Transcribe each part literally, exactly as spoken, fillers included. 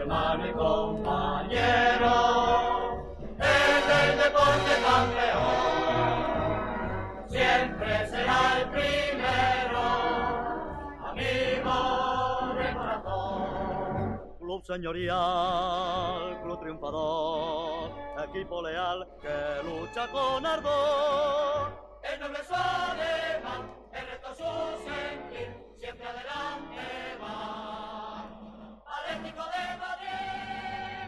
hermano y compañero, es el deporte campeón, siempre será el primero, amigo de corazón. Club señorial, club triunfador, equipo leal que lucha con ardor. El noble es alemán, el resto su sentir, siempre adelante va. Atlético de Madrid.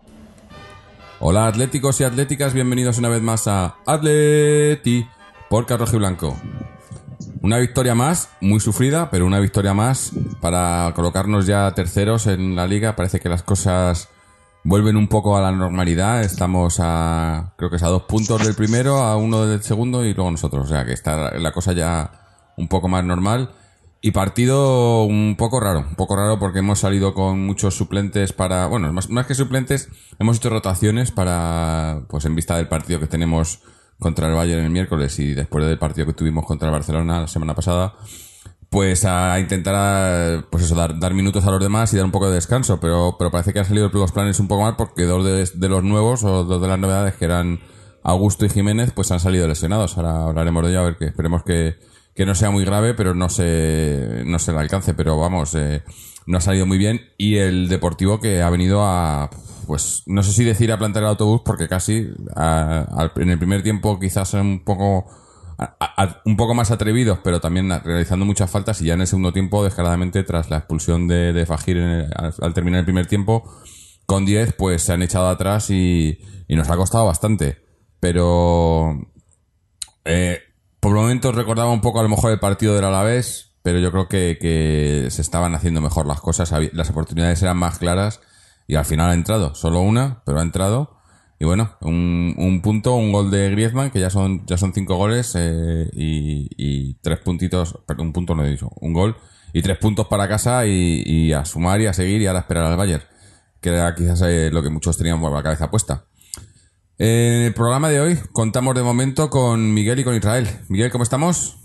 Hola atléticos y atléticas, bienvenidos una vez más a Atleti por Rojiblanco. Una victoria más, muy sufrida, pero una victoria más para colocarnos ya terceros en la liga. Parece que las cosas vuelven un poco a la normalidad. Estamos a, creo que es a dos puntos del primero, a uno del segundo y luego nosotros. O sea que está la cosa ya un poco más normal. Y partido un poco raro, un poco raro porque hemos salido con muchos suplentes para... Bueno, más, más que suplentes, hemos hecho rotaciones para... Pues en vista del partido que tenemos contra el Bayern el miércoles y después del partido que tuvimos contra el Barcelona la semana pasada, pues a intentar, pues eso, dar, dar minutos a los demás y dar un poco de descanso, pero, pero parece que han salido los planes un poco mal porque dos de, de los nuevos o dos de las novedades que eran Augusto y Jiménez pues han salido lesionados. Ahora hablaremos de ello, a ver que esperemos que, que no sea muy grave, pero no se, no se le alcance, pero vamos, eh, no ha salido muy bien. Y el Deportivo que ha venido a, pues no sé si decir a plantar el autobús porque casi a, a, en el primer tiempo quizás un poco... A, a, un poco más atrevidos, pero también realizando muchas faltas, y ya en el segundo tiempo, descaradamente, tras la expulsión de, de Fajir en el, al, al terminar el primer tiempo, con diez, pues se han echado atrás y, y nos ha costado bastante. Pero eh, por momentos recordaba un poco a lo mejor el partido del Alavés, pero yo creo que, que se estaban haciendo mejor las cosas, las oportunidades eran más claras y al final ha entrado, solo una, pero ha entrado. Y bueno, un, un punto, un gol de Griezmann, que ya son ya son cinco goles eh, y, y tres puntitos, perdón, un punto no he dicho, un gol y tres puntos para casa y, y a sumar y a seguir y ahora esperar al Bayern, que era quizás eh, lo que muchos teníamos la cabeza puesta. En el programa de hoy contamos de momento con Miguel y con Israel. Miguel, ¿cómo estamos?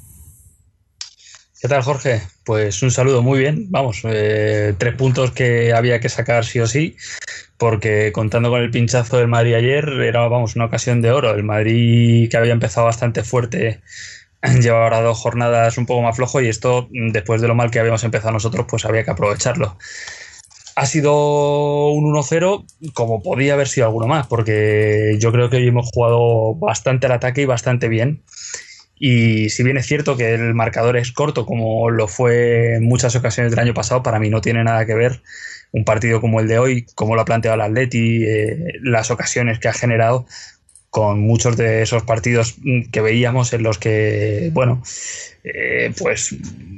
¿Qué tal, Jorge? Pues un saludo, muy bien. Vamos, eh, tres puntos que había que sacar sí o sí, porque contando con el pinchazo del Madrid ayer, era, vamos, una ocasión de oro. El Madrid, que había empezado bastante fuerte, lleva ahora dos jornadas un poco más flojo y esto, después de lo mal que habíamos empezado nosotros, pues había que aprovecharlo. Ha sido un uno cero, como podía haber sido alguno más, porque yo creo que hoy hemos jugado bastante al ataque y bastante bien. Y si bien es cierto que el marcador es corto, como lo fue en muchas ocasiones del año pasado, para mí no tiene nada que ver un partido como el de hoy, como lo ha planteado el Atleti, eh, las ocasiones que ha generado, con muchos de esos partidos que veíamos en los que, bueno, eh, pues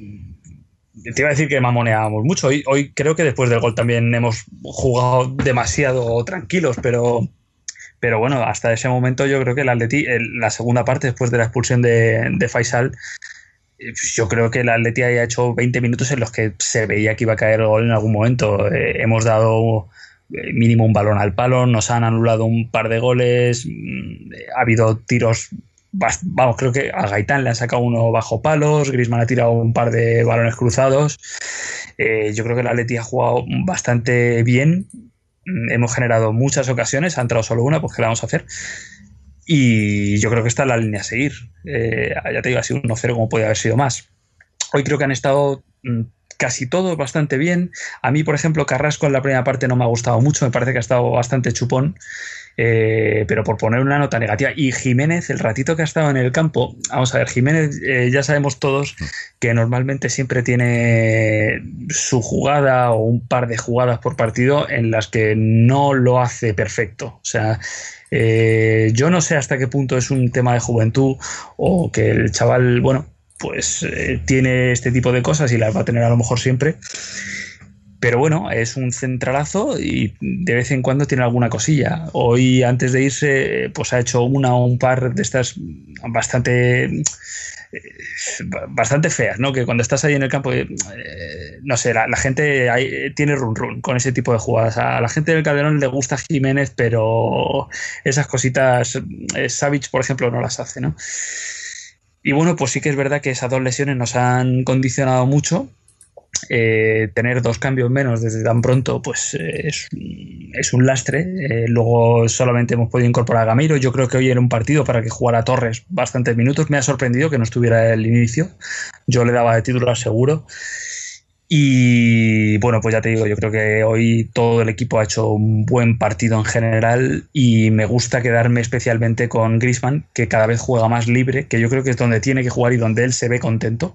te iba a decir que mamoneábamos mucho. Hoy, hoy creo que después del gol también hemos jugado demasiado tranquilos, pero... Pero bueno, hasta ese momento yo creo que el Atleti, el, la segunda parte, después de la expulsión de, de Faisal, yo creo que el Atleti haya hecho veinte minutos en los que se veía que iba a caer el gol en algún momento. Eh, hemos dado mínimo un balón al palo, nos han anulado un par de goles, ha habido tiros, vamos, creo que a Gaitán le han sacado uno bajo palos, Griezmann ha tirado un par de balones cruzados. Eh, yo creo que el Atleti ha jugado bastante bien. Hemos generado muchas ocasiones, ha entrado solo una, pues ¿qué le vamos a hacer? Y yo creo que esta es la línea a seguir. Eh, ya te digo, ha sido un uno cero como podía haber sido más. Hoy creo que han estado mmm, casi todos bastante bien. A mí, por ejemplo, Carrasco en la primera parte no me ha gustado mucho, me parece que ha estado bastante chupón. Eh, pero por poner una nota negativa. Y Jiménez, el ratito que ha estado en el campo, vamos a ver, Jiménez, eh, ya sabemos todos que normalmente siempre tiene su jugada o un par de jugadas por partido en las que no lo hace perfecto. O sea, eh, yo no sé hasta qué punto es un tema de juventud o que el chaval, bueno, pues eh, tiene este tipo de cosas y las va a tener a lo mejor siempre. Pero bueno, es un centralazo y de vez en cuando tiene alguna cosilla. Hoy, antes de irse, pues ha hecho una o un par de estas bastante bastante feas, ¿no? Que cuando estás ahí en el campo, eh, no sé, la, la gente ahí tiene run run con ese tipo de jugadas. A la gente del Calderón le gusta Jiménez, pero esas cositas, eh, Savic, por ejemplo, no las hace, ¿no? Y bueno, pues sí que es verdad que esas dos lesiones nos han condicionado mucho. eh, tener dos cambios menos desde tan pronto, pues eh, es, es un lastre. Eh, luego solamente hemos podido incorporar a Gameiro. Yo creo que hoy era un partido para que jugara Torres bastantes minutos. Me ha sorprendido que no estuviera el inicio. Yo le daba de titular seguro. Y bueno, pues ya te digo, yo creo que hoy todo el equipo ha hecho un buen partido en general y me gusta quedarme especialmente con Griezmann, que cada vez juega más libre, que yo creo que es donde tiene que jugar y donde él se ve contento.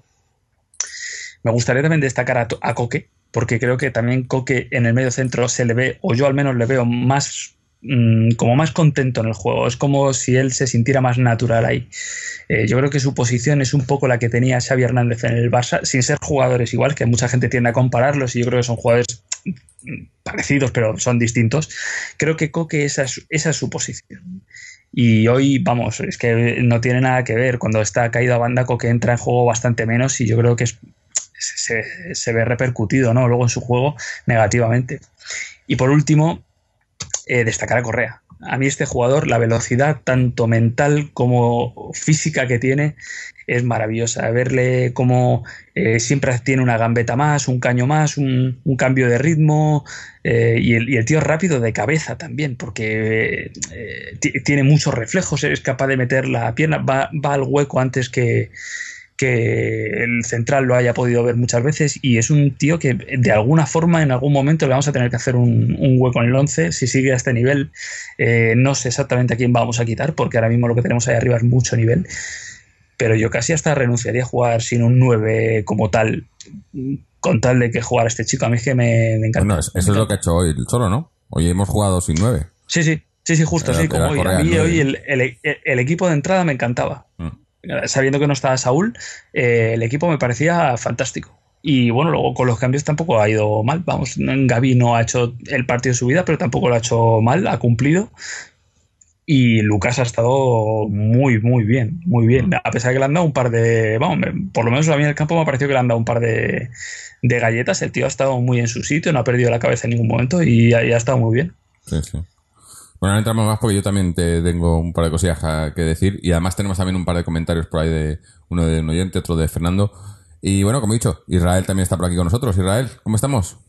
Me gustaría también destacar a, a Koke, porque creo que también Koke en el medio centro se le ve, o yo al menos le veo más mmm, como más contento en el juego. Es como si él se sintiera más natural ahí. Eh, yo creo que su posición es un poco la que tenía Xavi Hernández en el Barça, sin ser jugadores igual, que mucha gente tiende a compararlos y yo creo que son jugadores parecidos, pero son distintos. Creo que Koke esa es, esa es su posición. Y hoy, vamos, es que no tiene nada que ver. Cuando está caído a banda, Koke entra en juego bastante menos y yo creo que es, se, se ve repercutido, ¿no?, luego en su juego negativamente. Y por último, eh, destacar a Correa. A mí este jugador, la velocidad tanto mental como física que tiene es maravillosa. Verle como eh, siempre tiene una gambeta más, un caño más, un, un cambio de ritmo eh, y, el, y el tío es rápido de cabeza también porque eh, t- tiene muchos reflejos, es capaz de meter la pierna, va, va al hueco antes que... que el central lo haya podido ver muchas veces y es un tío que de alguna forma en algún momento le vamos a tener que hacer un, un hueco en el once si sigue a este nivel. Eh, no sé exactamente a quién vamos a quitar porque ahora mismo lo que tenemos ahí arriba es mucho nivel, pero yo casi hasta renunciaría a jugar sin un nueve como tal, con tal de que jugara este chico. A mí es que me, me encanta. Bueno, eso es lo que ha hecho hoy solo, ¿no? Hoy hemos jugado sin nueve. Sí, sí, sí, sí, justo, Era, sí, como hoy. A mí hoy el, el, el equipo de entrada me encantaba. Mm. Sabiendo que no estaba Saúl, eh, el equipo me parecía fantástico. Y bueno, luego con los cambios tampoco ha ido mal. Vamos, Gavi no ha hecho el partido de su vida, pero tampoco lo ha hecho mal, ha cumplido. Y Lucas ha estado muy, muy bien, muy bien. A pesar de que le han dado un par de... Vamos, por lo menos a mí en el campo me ha parecido que le han dado un par de, de galletas. El tío ha estado muy en su sitio, no ha perdido la cabeza en ningún momento y ha, y ha estado muy bien. Sí, sí. Bueno, no entramos más porque yo también te tengo un par de cosillas que decir y además tenemos también un par de comentarios por ahí de uno de un oyente, otro de Fernando. Y bueno, como he dicho, Israel también está por aquí con nosotros. Israel, ¿cómo estamos?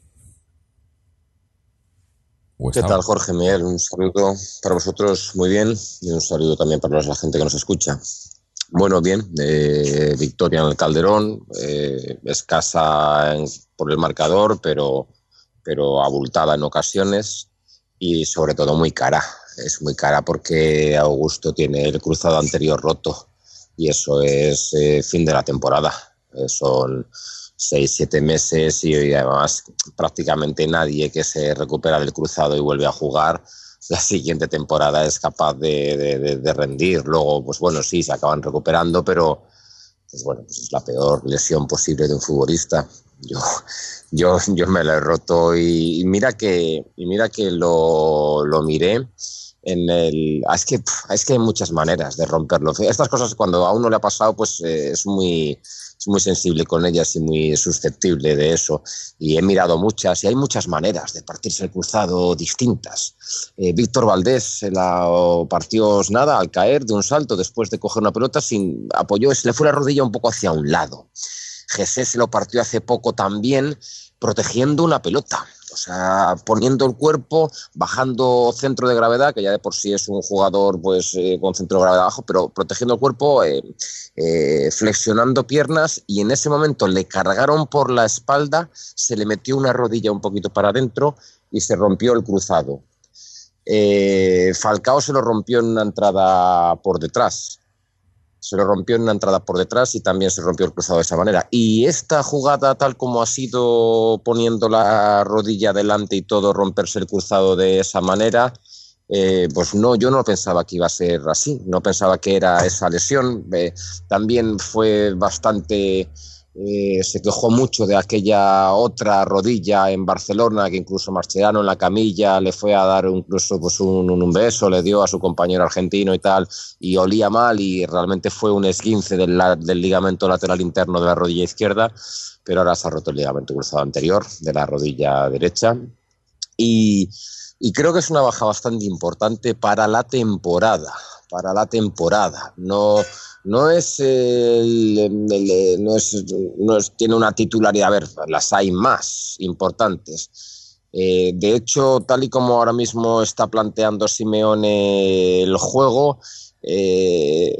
¿Qué tal, Jorge Miguel? Un saludo para vosotros, muy bien, y un saludo también para la gente que nos escucha. Bueno, bien, eh, victoria en el Calderón, eh, escasa en, por el marcador, pero, pero abultada en ocasiones. Y sobre todo muy cara, es muy cara porque Augusto tiene el cruzado anterior roto y eso es eh, fin de la temporada, eh, son seis, siete meses y además prácticamente nadie que se recupera del cruzado y vuelve a jugar la siguiente temporada es capaz de, de, de rendir. Luego, pues bueno, sí, se acaban recuperando, pero pues bueno, pues es la peor lesión posible de un futbolista. Yo, yo, yo me lo he roto y, y mira que, y mira que lo, lo miré en el. Es que, es que hay muchas maneras de romperlo. Estas cosas cuando a uno le ha pasado, pues eh, es muy, es muy sensible con ellas y muy susceptible de eso. Y he mirado muchas y hay muchas maneras de partirse el cruzado distintas. Eh, Víctor Valdés se la partió nada al caer de un salto después de coger una pelota, sin apoyó, se le fue la rodilla un poco hacia un lado. José se lo partió hace poco también protegiendo una pelota, o sea, poniendo el cuerpo, bajando centro de gravedad, que ya de por sí es un jugador pues eh, con centro de gravedad bajo, pero protegiendo el cuerpo, eh, eh, flexionando piernas y en ese momento le cargaron por la espalda, se le metió una rodilla un poquito para adentro y se rompió el cruzado. Eh, Falcao se lo rompió en una entrada por detrás. Se lo rompió en una entrada por detrás y también se rompió el cruzado de esa manera. Y esta jugada, tal como ha sido poniendo la rodilla delante y todo, romperse el cruzado de esa manera, eh, pues no, yo no pensaba que iba a ser así. No pensaba que era esa lesión. Eh, también fue bastante... Eh, se quejó mucho de aquella otra rodilla en Barcelona, que incluso Mascherano en la camilla le fue a dar incluso pues un, un beso, le dio a su compañero argentino y tal, y olía mal y realmente fue un esguince del, del ligamento lateral interno de la rodilla izquierda, pero ahora se ha roto el ligamento cruzado anterior de la rodilla derecha y, y creo que es una baja bastante importante para la temporada, para la temporada. No, no es, el, el, el, no es, no es, tiene una titularidad, a ver, las hay más importantes. Eh, de hecho, tal y como ahora mismo está planteando Simeone el juego, eh,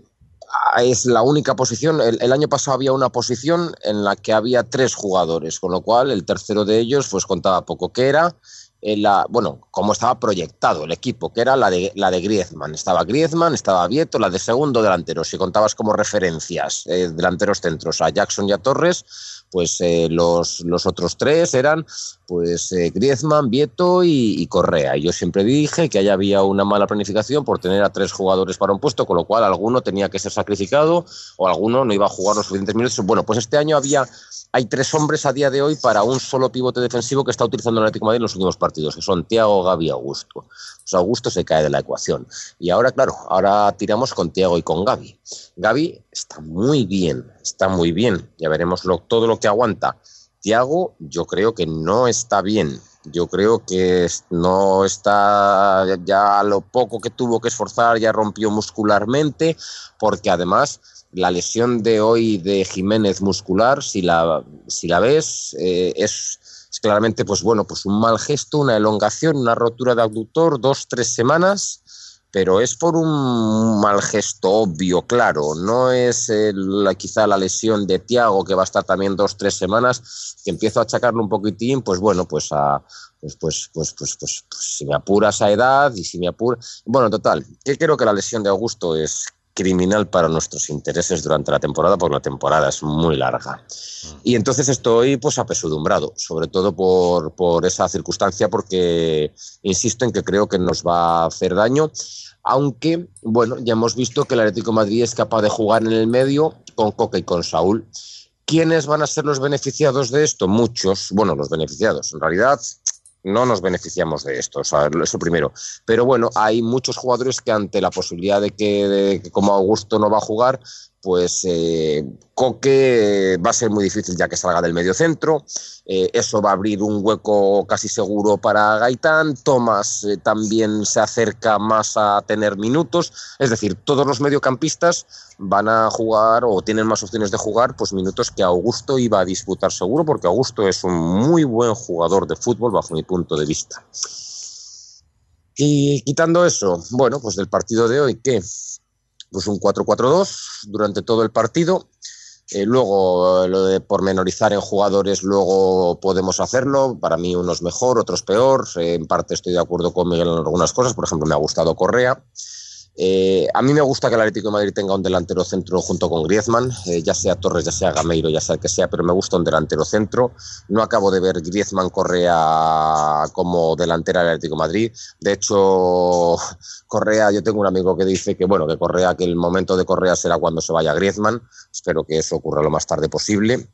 es la única posición. El, el año pasado había una posición en la que había tres jugadores, con lo cual el tercero de ellos pues contaba poco, que era la, bueno, como estaba proyectado el equipo, que era la de, la de Griezmann. Estaba Griezmann, estaba Vieto, la de segundo delantero. Si contabas como referencias eh, delanteros centros a Jackson y a Torres, pues eh, los, los otros tres eran pues eh, Griezmann, Vieto y, y Correa. Y yo siempre dije que ahí había una mala planificación por tener a tres jugadores para un puesto, con lo cual alguno tenía que ser sacrificado o alguno no iba a jugar los suficientes minutos. Bueno, pues este año había hay tres hombres a día de hoy para un solo pivote defensivo que está utilizando el Atlético de Madrid en los últimos partidos, que son Thiago, Gavi y Augusto. Pues Augusto se cae de la ecuación. Y ahora, claro, ahora tiramos con Thiago y con Gavi. Gavi está muy bien, está muy bien. Ya veremos lo, todo lo que aguanta. Thiago, yo creo que no está bien. Yo creo que no está, ya lo poco que tuvo que esforzar ya rompió muscularmente, porque además la lesión de hoy de Jiménez muscular, si la, si la ves, eh, es, es claramente pues bueno, pues un mal gesto, una elongación, una rotura de abductor, dos, tres semanas, pero es por un mal gesto obvio, claro. No es el, quizá la lesión de Thiago, que va a estar también dos, tres semanas, que empiezo a achacarlo un poquitín, pues bueno, pues a pues pues pues pues pues, pues si me apura esa edad y si me apura, bueno, total, que creo que la lesión de Augusto es criminal para nuestros intereses durante la temporada, porque la temporada es muy larga. Y entonces estoy pues apesadumbrado, sobre todo por, por esa circunstancia, porque insisto en que creo que nos va a hacer daño, aunque, bueno, ya hemos visto que el Atlético de Madrid es capaz de jugar en el medio con Coque y con Saúl. ¿Quiénes van a ser los beneficiados de esto? Muchos. Bueno, los beneficiados, en realidad no nos beneficiamos de esto, o sea, eso primero. Pero bueno, hay muchos jugadores que ante la posibilidad de que, de que como Augusto no va a jugar, pues eh, Coque va a ser muy difícil ya que salga del medio centro. Eh, eso va a abrir un hueco casi seguro para Gaitán. Tomás eh, también se acerca más a tener minutos. Es decir, todos los mediocampistas van a jugar o tienen más opciones de jugar pues minutos que Augusto iba a disputar seguro, porque Augusto es un muy buen jugador de fútbol bajo mi punto de vista. Y quitando eso, bueno, pues del partido de hoy, ¿qué? Pues un cuatro cuatro dos durante todo el partido. Eh, luego, lo de pormenorizar en jugadores, luego podemos hacerlo. Para mí unos mejor, otros peor. Eh, en parte estoy de acuerdo con Miguel en algunas cosas. Por ejemplo, me ha gustado Correa. Eh, a mí me gusta que el Atlético de Madrid tenga un delantero centro junto con Griezmann, eh, ya sea Torres, ya sea Gameiro, ya sea el que sea, pero me gusta un delantero centro. No acabo de ver Griezmann Correa como delantera del Atlético de Madrid. De hecho, Correa, yo tengo un amigo que dice que bueno, que Correa, que el momento de Correa será cuando se vaya Griezmann. Espero que eso ocurra lo más tarde posible.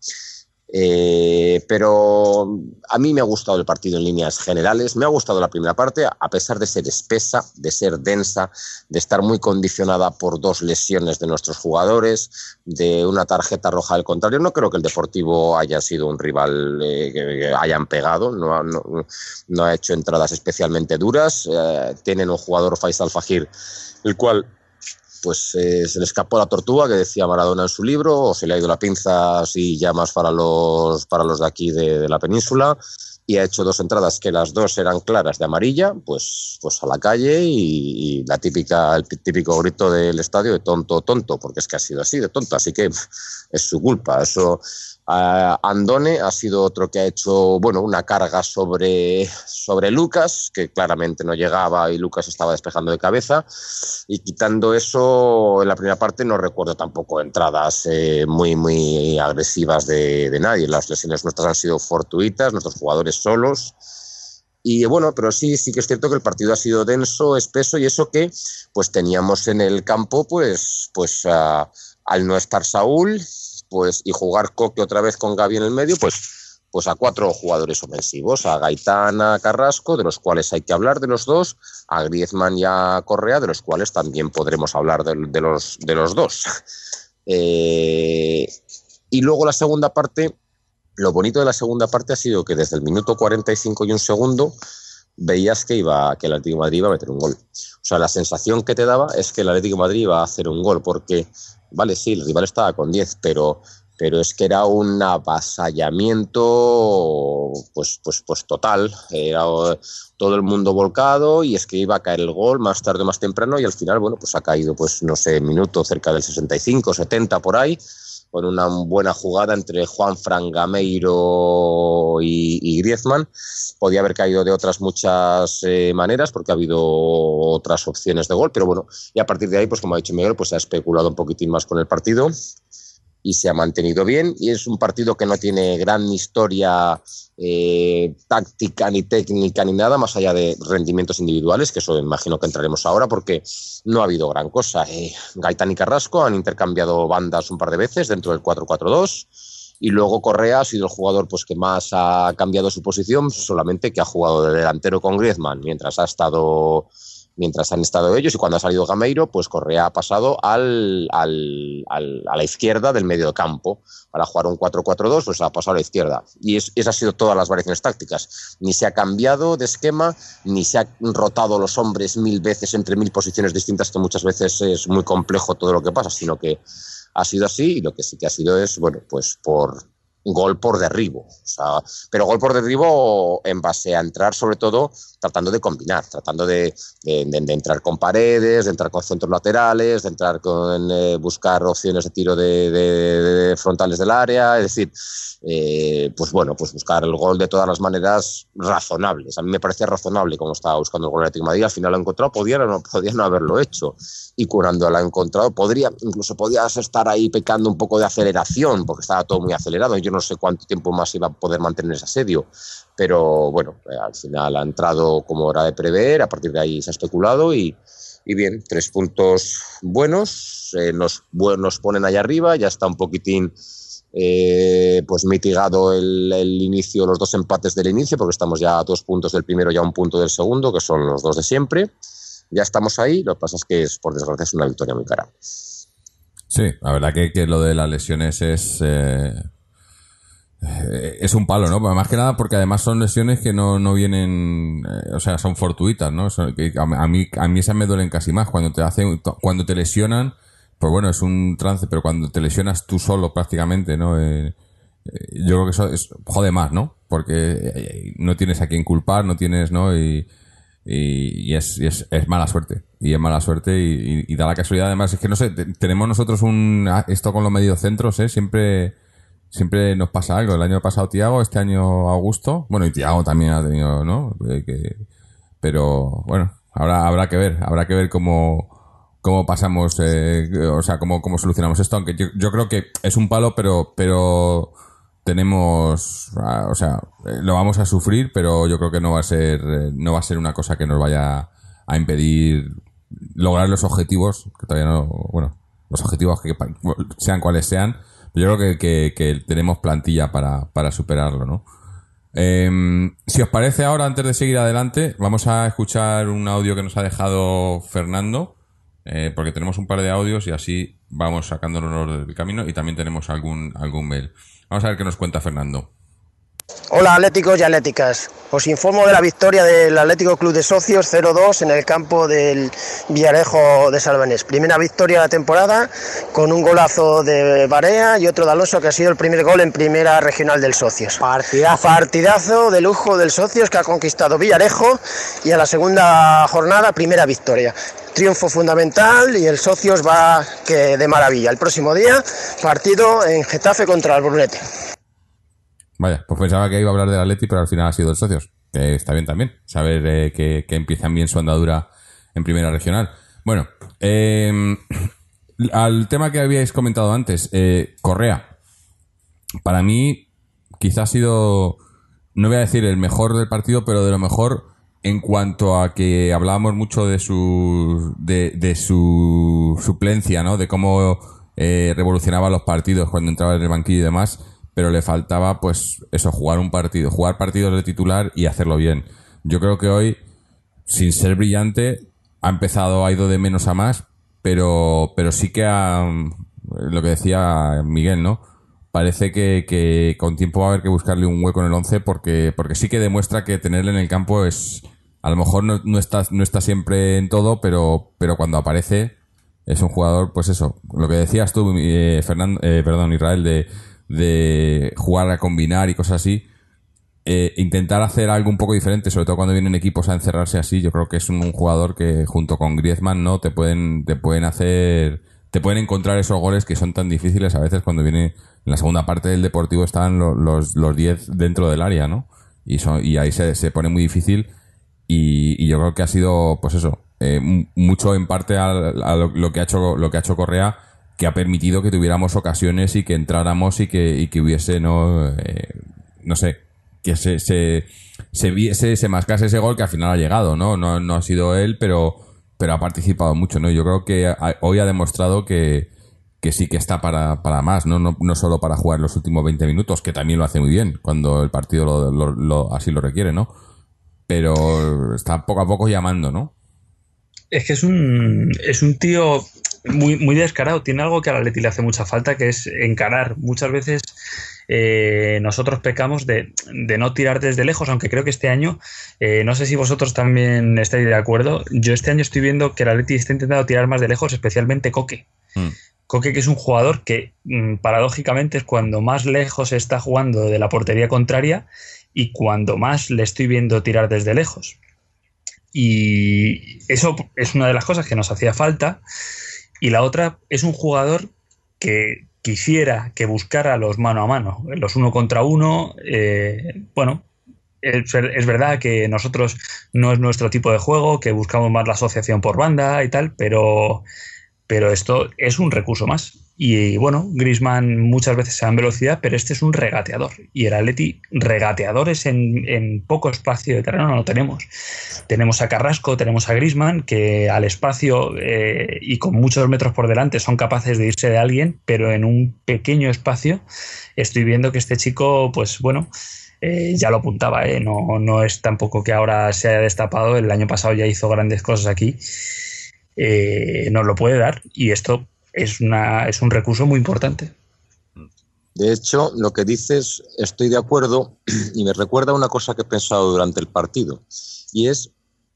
Eh, pero a mí me ha gustado el partido en líneas generales. Me ha gustado la primera parte, a pesar de ser espesa, de ser densa, de estar muy condicionada por dos lesiones de nuestros jugadores, de una tarjeta roja al contrario. No creo que el Deportivo haya sido un rival eh, que, que hayan pegado, no, no, no ha hecho entradas especialmente duras. Eh, tienen un jugador, Faisal Fajir, el cual pues eh, se le escapó la tortuga, que decía Maradona en su libro, o se le ha ido la pinza, así ya más para los, para los de aquí de, de la península, y ha hecho dos entradas que las dos eran claras de amarilla, pues, pues a la calle, y, y la típica, el típico grito del estadio de tonto, tonto, porque es que ha sido así de tonto, así que es su culpa. Eso. Uh, Andone ha sido otro que ha hecho bueno una carga sobre, sobre Lucas, que claramente no llegaba y Lucas estaba despejando de cabeza. Y quitando eso, en la primera parte no recuerdo tampoco entradas eh, muy muy agresivas de, de nadie. Las lesiones nuestras han sido fortuitas, nuestros jugadores solos. Y bueno, pero sí, sí que es cierto que el partido ha sido denso, espeso, y eso que pues teníamos en el campo, pues, pues uh, al no estar Saúl, pues y jugar Coque otra vez con Gavi en el medio, pues, pues a cuatro jugadores ofensivos, a Gaitán, a Carrasco, de los cuales hay que hablar de los dos, a Griezmann y a Correa, de los cuales también podremos hablar de, de, los, de los dos. Eh, y luego la segunda parte, lo bonito de la segunda parte ha sido que desde el minuto cuarenta y cinco y un segundo, veías que iba que el Atlético de Madrid iba a meter un gol. O sea, la sensación que te daba es que el Atlético de Madrid iba a hacer un gol, porque, vale, sí, el rival estaba con diez, pero, pero es que era un avasallamiento pues, pues, pues total. Era todo el mundo volcado y es que iba a caer el gol más tarde o más temprano, y al final, bueno, pues ha caído, pues no sé, minuto cerca del sesenta y cinco, setenta por ahí, con una buena jugada entre Juanfran, Gameiro y, y Griezmann. Podía haber caído de otras muchas eh, maneras, porque ha habido otras opciones de gol, pero bueno, y a partir de ahí, pues como ha dicho Miguel, pues se ha especulado un poquitín más con el partido y se ha mantenido bien, y es un partido que no tiene gran historia eh, táctica ni técnica ni nada, más allá de rendimientos individuales, que eso imagino que entraremos ahora, porque no ha habido gran cosa. Eh, Gaitán y Carrasco han intercambiado bandas un par de veces dentro del cuatro cuatro dos, y luego Correa ha sido el jugador pues que más ha cambiado su posición, solamente que ha jugado de delantero con Griezmann mientras ha estado... mientras han estado ellos, y cuando ha salido Gameiro, pues Correa ha pasado al, al, al, a la izquierda del medio campo. Para jugar un cuatro cuatro dos, pues ha pasado a la izquierda. Y es, esas han sido todas las variaciones tácticas. Ni se ha cambiado de esquema, ni se han rotado los hombres mil veces entre mil posiciones distintas, que muchas veces es muy complejo todo lo que pasa, sino que ha sido así, y lo que sí que ha sido es, bueno, pues por... gol por derribo, o sea, pero gol por derribo en base a entrar, sobre todo tratando de combinar, tratando de, de, de, de entrar con paredes, de entrar con centros laterales, de entrar con eh, buscar opciones de tiro de, de, de frontales del área, es decir, eh, pues bueno, pues buscar el gol de todas las maneras razonables. A mí me parecía razonable como estaba buscando el gol de Atlético de Madrid, al final lo ha encontrado, podía no, podía no haberlo hecho, y cuando lo ha encontrado, podría, incluso podías estar ahí pecando un poco de aceleración, porque estaba todo muy acelerado. Yo no sé cuánto tiempo más iba a poder mantener ese asedio, pero bueno, eh, al final ha entrado como era de prever, a partir de ahí se ha especulado, y, y bien, tres puntos buenos, eh, nos, bueno, nos ponen allá arriba, ya está un poquitín eh, pues mitigado el, el inicio, los dos empates del inicio, porque estamos ya a dos puntos del primero y a un punto del segundo, que son los dos de siempre. Ya estamos ahí, lo que pasa es que es, por desgracia, es una victoria muy cara. Sí, la verdad que, que lo de las lesiones es... Eh... Es un palo, ¿no? Más que nada porque además son lesiones que no, no vienen, eh, o sea, son fortuitas, ¿no? Son, que a mí a mí esas me duelen casi más. Cuando te hacen, cuando te lesionan, pues bueno, es un trance, pero cuando te lesionas tú solo prácticamente, ¿no? Eh, eh, yo creo que eso es, jode más, ¿no? Porque eh, no tienes a quien culpar, no tienes, ¿no? Y, y, y, es, y es, es mala suerte. Y es mala suerte y, y, y da la casualidad. Además, es que no sé, tenemos nosotros un, esto con los mediocentros, ¿eh? Siempre... Siempre nos pasa algo. El año pasado Thiago, este año Augusto. Bueno, y Thiago también ha tenido, ¿no? Eh, que, pero bueno, ahora habrá que ver. Habrá que ver cómo, cómo pasamos, eh, o sea, cómo, cómo solucionamos esto. Aunque yo, yo creo que es un palo, pero, pero tenemos, o sea, lo vamos a sufrir, pero yo creo que no va a ser, no va a ser una cosa que nos vaya a impedir lograr los objetivos, que todavía no, bueno, los objetivos que sean cuales sean. Yo creo que, que, que tenemos plantilla para, para superarlo, ¿no? Eh, si os parece ahora, antes de seguir adelante, vamos a escuchar un audio que nos ha dejado Fernando, eh, porque tenemos un par de audios y así vamos sacándonos del camino, y también tenemos algún, algún mail. Vamos a ver qué nos cuenta Fernando. Hola atléticos y atléticas, os informo de la victoria del Atlético Club de Socios cero dos en el campo del Villarejo de Salvanés. Primera victoria de la temporada con un golazo de Barea y otro de Alonso, que ha sido el primer gol en primera regional del Socios. Partidazo. Partidazo de lujo del Socios, que ha conquistado Villarejo, y a la segunda jornada primera victoria. Triunfo fundamental y el Socios va que de maravilla. El próximo día partido en Getafe contra el Brunete. Vaya, pues pensaba que iba a hablar del Atleti, pero al final ha sido el Socios. Que está bien también, saber eh, que, que empiezan bien su andadura en primera regional. Bueno, eh, al tema que habíais comentado antes, eh, Correa. Para mí, quizá ha sido, no voy a decir el mejor del partido, pero de lo mejor en cuanto a que hablábamos mucho de su, de, de su suplencia, ¿no? De cómo eh, revolucionaba los partidos cuando entraba en el banquillo y demás. Pero le faltaba, pues, eso, jugar un partido, jugar partidos de titular y hacerlo bien. Yo creo que hoy, sin ser brillante, ha empezado, ha ido de menos a más, pero, pero sí que ha, lo que decía Miguel, ¿no? Parece que, que con tiempo va a haber que buscarle un hueco en el once, porque, porque sí que demuestra que tenerle en el campo es, a lo mejor no, no está no está siempre en todo, pero pero cuando aparece es un jugador, pues eso, lo que decías tú, eh, Fernando, eh, perdón, Israel, de, de jugar a combinar y cosas así. Eh, intentar hacer algo un poco diferente, sobre todo cuando vienen equipos a encerrarse así. Yo creo que es un, un jugador que junto con Griezmann, ¿no? Te pueden, te pueden hacer, te pueden encontrar esos goles que son tan difíciles a veces cuando viene en la segunda parte del Deportivo están los, los, los diez dentro del área, ¿no? Y son, y ahí se, se pone muy difícil y, y yo creo que ha sido, pues eso, eh, mucho en parte a, a lo, lo que ha hecho, lo que ha hecho Correa, que ha permitido que tuviéramos ocasiones y que entráramos y que, y que hubiese, no, eh, no sé, que se, se, se viese, se mascase ese gol que al final ha llegado, ¿no? No, no ha sido él, pero, pero ha participado mucho, ¿no? Yo creo que ha, hoy ha demostrado que, que sí que está para, para más, ¿no? ¿no? No solo para jugar los últimos veinte minutos, que también lo hace muy bien cuando el partido lo, lo, lo, así lo requiere, ¿no? Pero está poco a poco llamando, ¿no? Es que es un, es un tío muy, muy descarado. Tiene algo que al Atleti le hace mucha falta, que es encarar. Muchas veces eh, nosotros pecamos de, de no tirar desde lejos, aunque creo que este año, eh, no sé si vosotros también estáis de acuerdo, yo este año estoy viendo que el Atleti está intentando tirar más de lejos, especialmente Coque. Mm. Coque, que es un jugador que mmm, paradójicamente es cuando más lejos está jugando de la portería contraria y cuando más le estoy viendo tirar desde lejos. Y eso es una de las cosas que nos hacía falta. Y la otra es un jugador que quisiera que buscara los mano a mano, los uno contra uno. Eh, bueno, es, es verdad que nosotros no es nuestro tipo de juego, que buscamos más la asociación por banda y tal, pero, pero esto es un recurso más. Y bueno, Griezmann muchas veces se da en velocidad, pero este es un regateador. Y el Atleti, regateadores en, en poco espacio de terreno no lo tenemos. Tenemos a Carrasco, tenemos a Griezmann, que al espacio eh, y con muchos metros por delante son capaces de irse de alguien, pero en un pequeño espacio estoy viendo que este chico, pues bueno, eh, ya lo apuntaba, ¿eh? no, no es tampoco que ahora se haya destapado. El año pasado ya hizo grandes cosas aquí. Eh, nos lo puede dar y esto es, una, es un recurso muy importante. De hecho, lo que dices, estoy de acuerdo y me recuerda una cosa que he pensado durante el partido, y es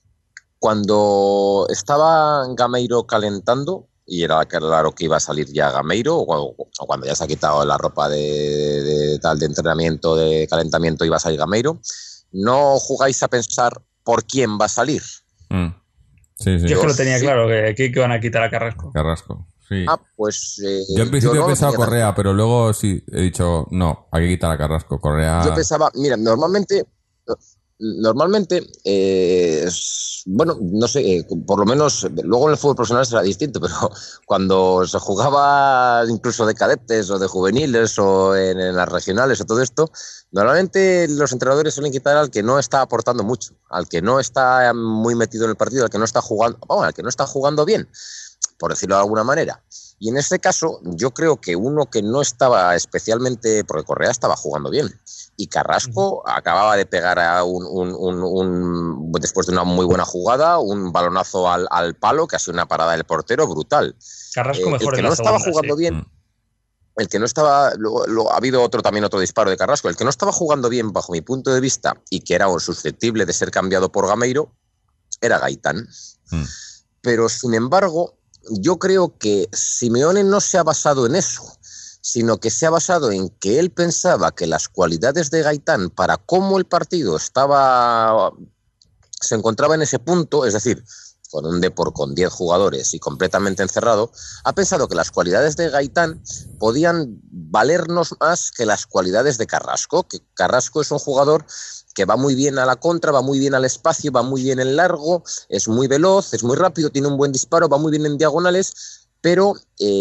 cuando estaba Gameiro calentando y era claro que iba a salir ya Gameiro, o cuando ya se ha quitado la ropa de, de tal de entrenamiento, de calentamiento, iba a salir Gameiro, ¿no jugáis a pensar por quién va a salir? Mm. Sí, sí. Yo es que lo tenía sí. claro, que aquí que van a quitar a Carrasco. Carrasco. Sí. Ah, pues... Eh, yo en principio yo no he pensado Correa, nada. Pero luego sí he dicho, no, hay que quitar a Carrasco. Correa... Yo pensaba, mira, normalmente... Normalmente, eh, es, bueno, no sé, eh, por lo menos, luego en el fútbol profesional será distinto, pero cuando se jugaba incluso de cadetes o de juveniles o en, en las regionales o todo esto, normalmente los entrenadores suelen quitar al que no está aportando mucho, al que no está muy metido en el partido, al que no está jugando, bueno, al que no está jugando bien, por decirlo de alguna manera. Y en este caso, yo creo que uno que no estaba especialmente, porque Correa estaba jugando bien, y Carrasco acababa de pegar a un, un, un, un después de una muy buena jugada, un balonazo al, al palo, que ha sido una parada del portero brutal. Carrasco eh, mejor el que en no la estaba segunda, jugando sí. bien, el que no estaba, lo, lo, ha habido otro también otro disparo de Carrasco, el que no estaba jugando bien bajo mi punto de vista y que era susceptible de ser cambiado por Gameiro, era Gaitán. Mm. Pero sin embargo, yo creo que Simeone no se ha basado en eso, sino que se ha basado en que él pensaba que las cualidades de Gaitán para cómo el partido estaba, se encontraba en ese punto, es decir, con un Depor con diez jugadores y completamente encerrado, ha pensado que las cualidades de Gaitán podían valernos más que las cualidades de Carrasco, que Carrasco es un jugador que va muy bien a la contra, va muy bien al espacio, va muy bien en largo, es muy veloz, es muy rápido, tiene un buen disparo, va muy bien en diagonales, pero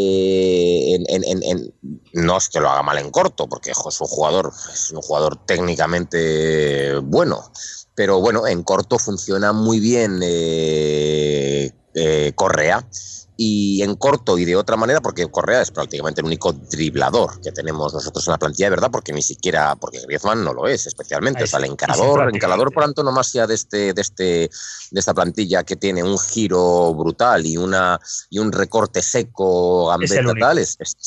eh, en, en, en, en, no es que lo haga mal en corto, porque jo, es un jugador, es un jugador técnicamente bueno, pero bueno, en corto funciona muy bien eh, eh, Correa, y en corto y de otra manera, porque Correa es prácticamente el único driblador que tenemos nosotros en la plantilla, ¿verdad? Porque ni siquiera, porque Griezmann no lo es especialmente, o sea, el encarador, encarador por antonomasia de este, de este, de esta plantilla que tiene un giro brutal y una y un recorte seco, gambeta tal, es, es,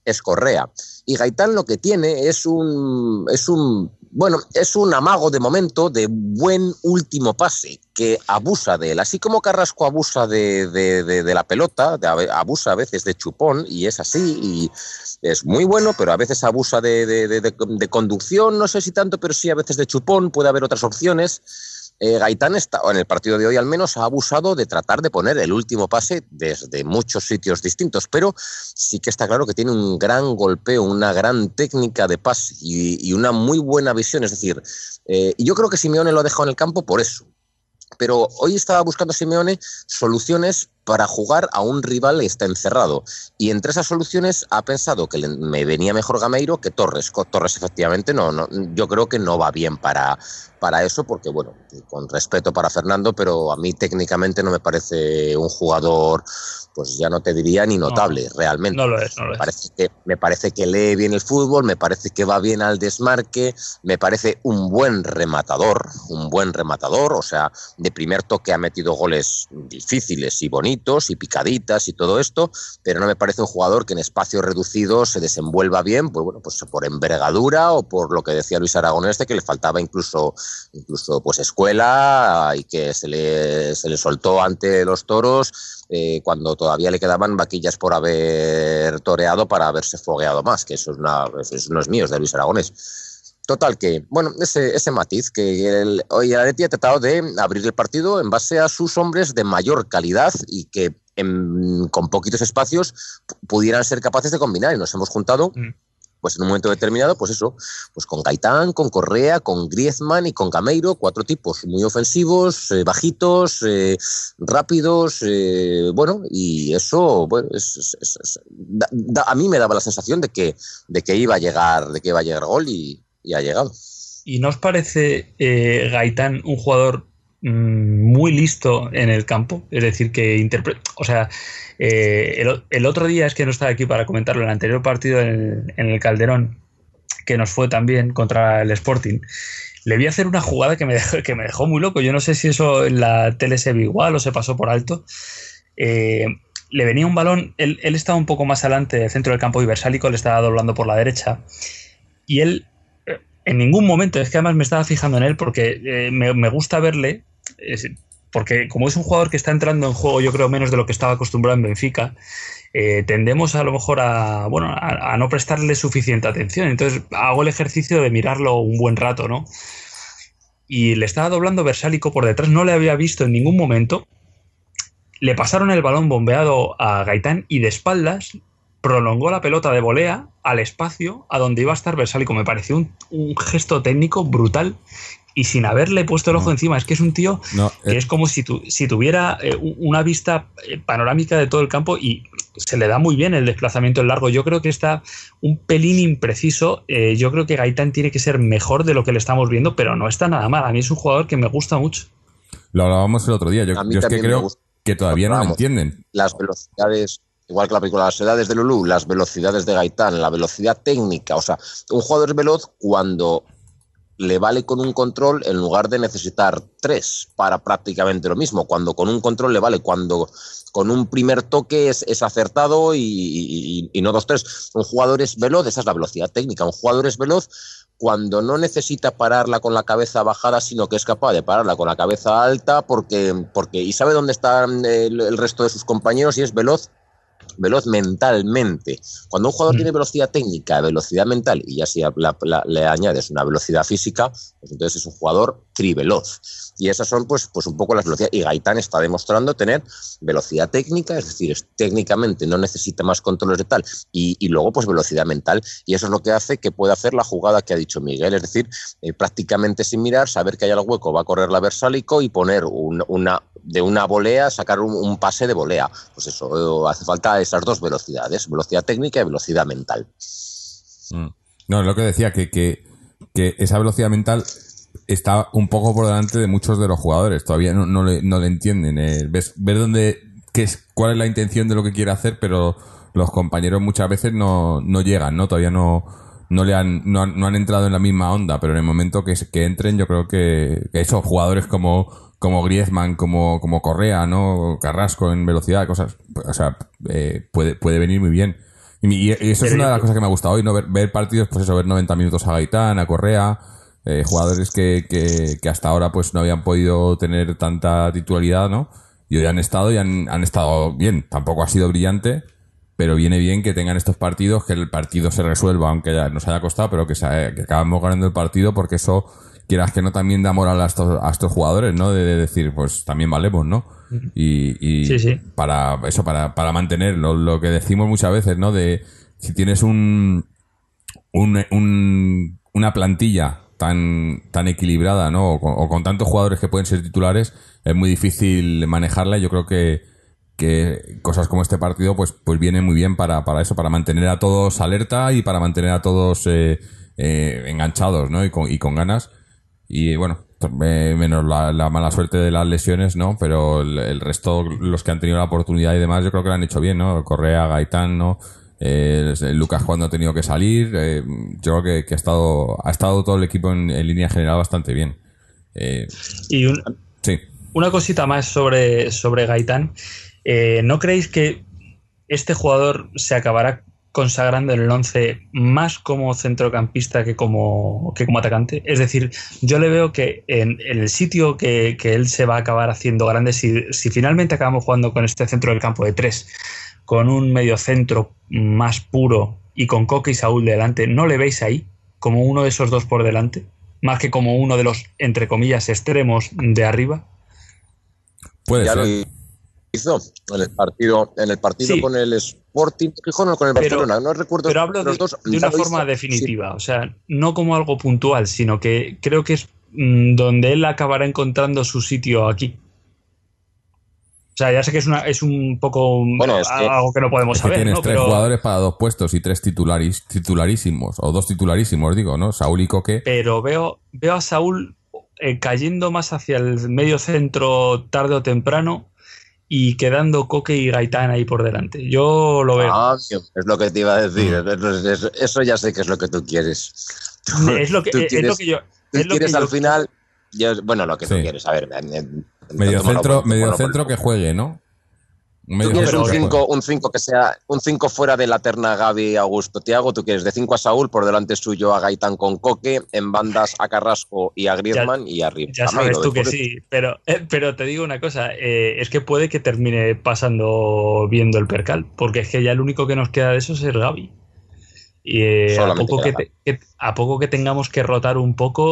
es Correa. Y Gaitán lo que tiene es un, es un, bueno, es un amago de momento de buen último pase, que abusa de él. Así como Carrasco abusa de, de, de, de la pelota, de, abusa a veces de chupón, y es así, y es muy bueno, pero a veces abusa de, de, de, de, de conducción, no sé si tanto, pero sí a veces de chupón, puede haber otras opciones. Eh, Gaitán está, en el partido de hoy al menos, ha abusado de tratar de poner el último pase desde muchos sitios distintos, pero sí que está claro que tiene un gran golpeo, una gran técnica de pase y, y una muy buena visión. Es decir, eh, yo creo que Simeone lo ha dejado en el campo por eso. Pero hoy estaba buscando Simeone soluciones para jugar a un rival que está encerrado. Y entre esas soluciones ha pensado que le, me venía mejor Gameiro que Torres. Torres efectivamente no, no, yo creo que no va bien para, para eso, porque bueno, con respeto para Fernando, pero a mí técnicamente no me parece un jugador, pues ya no te diría ni notable, no, realmente. No lo es, no lo me es. Parece que, me parece que lee bien el fútbol, me parece que va bien al desmarque, me parece un buen rematador, un buen rematador, o sea, de primer toque ha metido goles difíciles y bonitos y picaditas y todo esto, pero no me parece un jugador que en espacios reducidos se desenvuelva bien, pues bueno, pues por envergadura o por lo que decía Luis Aragonés, de que le faltaba incluso, incluso pues escuela y que se le, se le soltó ante los toros eh, cuando todavía le quedaban vaquillas por haber toreado para haberse fogueado más, que eso, es una, eso no es mío, es de Luis Aragonés. Total que, bueno, ese, ese matiz, que el, hoy el Atleti ha tratado de abrir el partido en base a sus hombres de mayor calidad y que en, con poquitos espacios pudieran ser capaces de combinar, y nos hemos juntado mm. pues en un momento determinado, pues eso, pues con Gaitán, con Correa, con Griezmann y con Gameiro, cuatro tipos muy ofensivos, eh, bajitos, eh, rápidos, eh, bueno, y eso, bueno, es, es, es, es, da, da, a mí me daba la sensación de que, de que iba a llegar, de que iba a llegar gol y y ha llegado. ¿Y no os parece eh, Gaitán un jugador mmm, muy listo en el campo? Es decir, que interpreta... O sea, eh, el, el otro día, es que no estaba aquí para comentarlo, en el anterior partido en, en el Calderón, que nos fue también contra el Sporting, le vi hacer una jugada que me dejó, que me dejó muy loco. Yo no sé si eso en la tele se vio igual o se pasó por alto. Eh, le venía un balón, él, él estaba un poco más adelante del centro del campo y Versálico le estaba doblando por la derecha. Y él... En ningún momento, es que además me estaba fijando en él porque eh, me, me gusta verle, es, porque como es un jugador que está entrando en juego, yo creo menos de lo que estaba acostumbrado en Benfica, eh, tendemos a lo mejor a, bueno, a, a no prestarle suficiente atención. Entonces hago el ejercicio de mirarlo un buen rato, ¿no? Y le estaba doblando Versálico por detrás, no le había visto en ningún momento. Le pasaron el balón bombeado a Gaitán y de espaldas prolongó la pelota de volea al espacio a donde iba a estar Versálico. Me pareció un, un gesto técnico brutal y sin haberle puesto el ojo no. encima. Es que es un tío no, que eh. es como si, tu, si tuviera eh, una vista panorámica de todo el campo y se le da muy bien el desplazamiento en largo. Yo creo que está un pelín impreciso. Eh, yo creo que Gaitán tiene que ser mejor de lo que le estamos viendo, pero no está nada mal. A mí es un jugador que me gusta mucho. Lo hablábamos el otro día. Yo, yo es que creo que todavía no lo entienden. Las velocidades... Igual que la película, las edades de Lulú, las velocidades de Gaitán, la velocidad técnica. O sea, un jugador es veloz cuando le vale con un control en lugar de necesitar tres para prácticamente lo mismo. Cuando con un control le vale, cuando con un primer toque es, es acertado y, y, y no dos, tres. Un jugador es veloz, esa es la velocidad técnica. Un jugador es veloz cuando no necesita pararla con la cabeza bajada, sino que es capaz de pararla con la cabeza alta porque, porque y sabe dónde están el, el resto de sus compañeros y es veloz. Veloz mentalmente. Cuando un jugador mm. tiene velocidad técnica, velocidad mental y ya si la, la, le añades una velocidad física, pues entonces es un jugador triveloz. Y esas son pues, pues un poco las velocidades. Y Gaitán está demostrando tener velocidad técnica, es decir, es, técnicamente no necesita más controles de tal. Y, y luego pues velocidad mental. Y eso es lo que hace que pueda hacer la jugada que ha dicho Miguel, es decir, eh, prácticamente sin mirar, saber que hay al hueco, va a correr la Versálico y poner un, una, de una volea, sacar un, un pase de volea. Pues eso, hace falta esas dos velocidades, velocidad técnica y velocidad mental. No, es lo que decía, que, que, que esa velocidad mental está un poco por delante de muchos de los jugadores. Todavía no, no, le, no le entienden. Eh, ves, ver dónde, qué es, cuál es la intención de lo que quiere hacer, pero los compañeros muchas veces no, no llegan, ¿no? Todavía no, no le han, no han, no han entrado en la misma onda, pero en el momento que, que entren, yo creo que, que esos jugadores como como Griezmann, como, como Correa, ¿no? Carrasco en velocidad, cosas, o sea, eh, puede, puede venir muy bien. Y, y eso es una de las cosas que me ha gustado hoy, ¿no? Ver, ver partidos, pues eso, ver noventa minutos a Gaitán, a Correa, eh, jugadores que, que, que hasta ahora pues no habían podido tener tanta titularidad, ¿no? Y hoy han estado y han, han estado bien. Tampoco ha sido brillante, pero viene bien que tengan estos partidos, que el partido se resuelva, aunque ya nos haya costado, pero que, se, que acabamos ganando el partido, porque eso, quieras que no, también da moral a estos, a estos jugadores, ¿no? De, de decir, pues también valemos, ¿no? Y, y sí, sí. para eso, para, para mantenerlo, lo que decimos muchas veces, ¿no? De si tienes un, un, un una plantilla tan, tan equilibrada, ¿no? O con, o con tantos jugadores que pueden ser titulares, es muy difícil manejarla. Y yo creo que, que cosas como este partido, pues, pues viene muy bien para, para eso, para mantener a todos alerta y para mantener a todos eh, eh, enganchados, ¿no? Y con, y con ganas. Y bueno, menos la, la mala suerte de las lesiones, ¿no? Pero el, el resto, los que han tenido la oportunidad y demás, yo creo que lo han hecho bien, ¿no? Correa, Gaitán, ¿no? Eh, Lucas cuando ha tenido que salir, eh, yo creo que, que ha estado ha estado todo el equipo en, en línea general bastante bien. Eh, y un, sí. Una cosita más sobre, sobre Gaitán. Eh, ¿No creéis que este jugador se acabará consagrando en el once más como centrocampista que como, que como atacante? Es decir, yo le veo que en, en el sitio que, que él se va a acabar haciendo grande, si, si finalmente acabamos jugando con este centro del campo de tres, con un mediocentro más puro y con Coque y Saúl delante, ¿no le veis ahí como uno de esos dos por delante? Más que como uno de los, entre comillas, extremos de arriba. Puede ya ser. Lo hizo en el partido, en el partido sí. Con el Sporting Gijón o con el pero, Barcelona, no recuerdo. Pero hablo los de, dos, de una forma hizo, definitiva, sí. O sea, no como algo puntual, sino que creo que es mmm, donde él acabará encontrando su sitio aquí. O sea, ya sé que es, una, es un poco bueno, es que, algo que no podemos es que saber. Tienes ¿no? tres Pero, jugadores para dos puestos y tres titularis, titularísimos, o dos titularísimos, digo, ¿no? Saúl y Coque. Pero veo, veo a Saúl eh, cayendo más hacia el medio centro tarde o temprano y quedando Coque y Gaitán ahí por delante. Yo lo veo. Ah, es lo que te iba a decir. Eso, eso ya sé que es lo que tú quieres. Tú, es lo que, quieres, es lo que yo... Tú es lo quieres que al yo, final... Yo, bueno, lo que sí. tú quieres. A ver... En, en, medio centro, medio centro que juegue, ¿no? Tú quieres un cinco, un cinco que sea un cinco fuera de la terna Gavi, Augusto, Thiago. Tú quieres de cinco a Saúl, por delante suyo a Gaitán con Coque, en bandas a Carrasco y a Griezmann ya, y arriba. Ya sabes tú que sí, pero, eh, pero te digo una cosa, eh, es que puede que termine pasando viendo el percal, porque es que ya el único que nos queda de eso es el Gavi. Y eh, a, poco que te, que, a poco que tengamos que rotar un poco,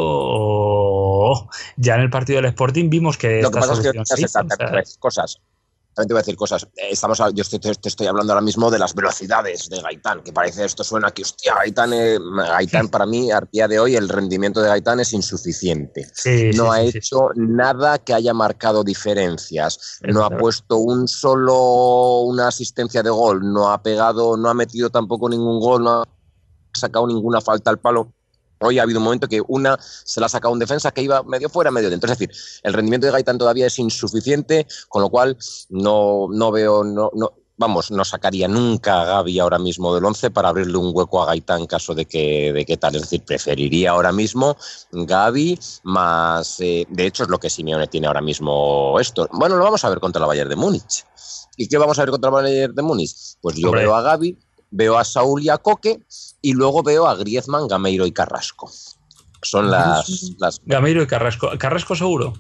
oh, ya en el partido del Sporting vimos que lo que esta pasa solución es que se hizo, o sea, cosas. También te voy a decir cosas. Estamos, yo estoy, te, te estoy hablando ahora mismo de las velocidades de Gaitán, que parece esto suena que, hostia, Gaitán, eh, Gaitán para mí, a día de hoy, el rendimiento de Gaitán es insuficiente. Sí, no sí, ha sí, hecho sí. nada que haya marcado diferencias. Es no claro. ha puesto un solo, una asistencia de gol, no ha pegado, no ha metido tampoco ningún gol, no ha sacado ninguna falta al palo. Hoy ha habido un momento que una se la ha sacado un defensa que iba medio fuera, medio dentro. Es decir, el rendimiento de Gaitán todavía es insuficiente, con lo cual no, no veo, no, no, vamos, no sacaría nunca a Gavi ahora mismo del once para abrirle un hueco a Gaitán en caso de que, de que tal. Es decir, preferiría ahora mismo Gavi más, eh, de hecho es lo que Simeone tiene ahora mismo esto. Bueno, lo vamos a ver contra la Bayern de Múnich. ¿Y qué vamos a ver contra la Bayern de Múnich? Pues yo Hombre. veo a Gavi, veo a Saúl y a Coque y luego veo a Griezmann, Gameiro y Carrasco. Son las... las... Gameiro y Carrasco. ¿Carrasco seguro?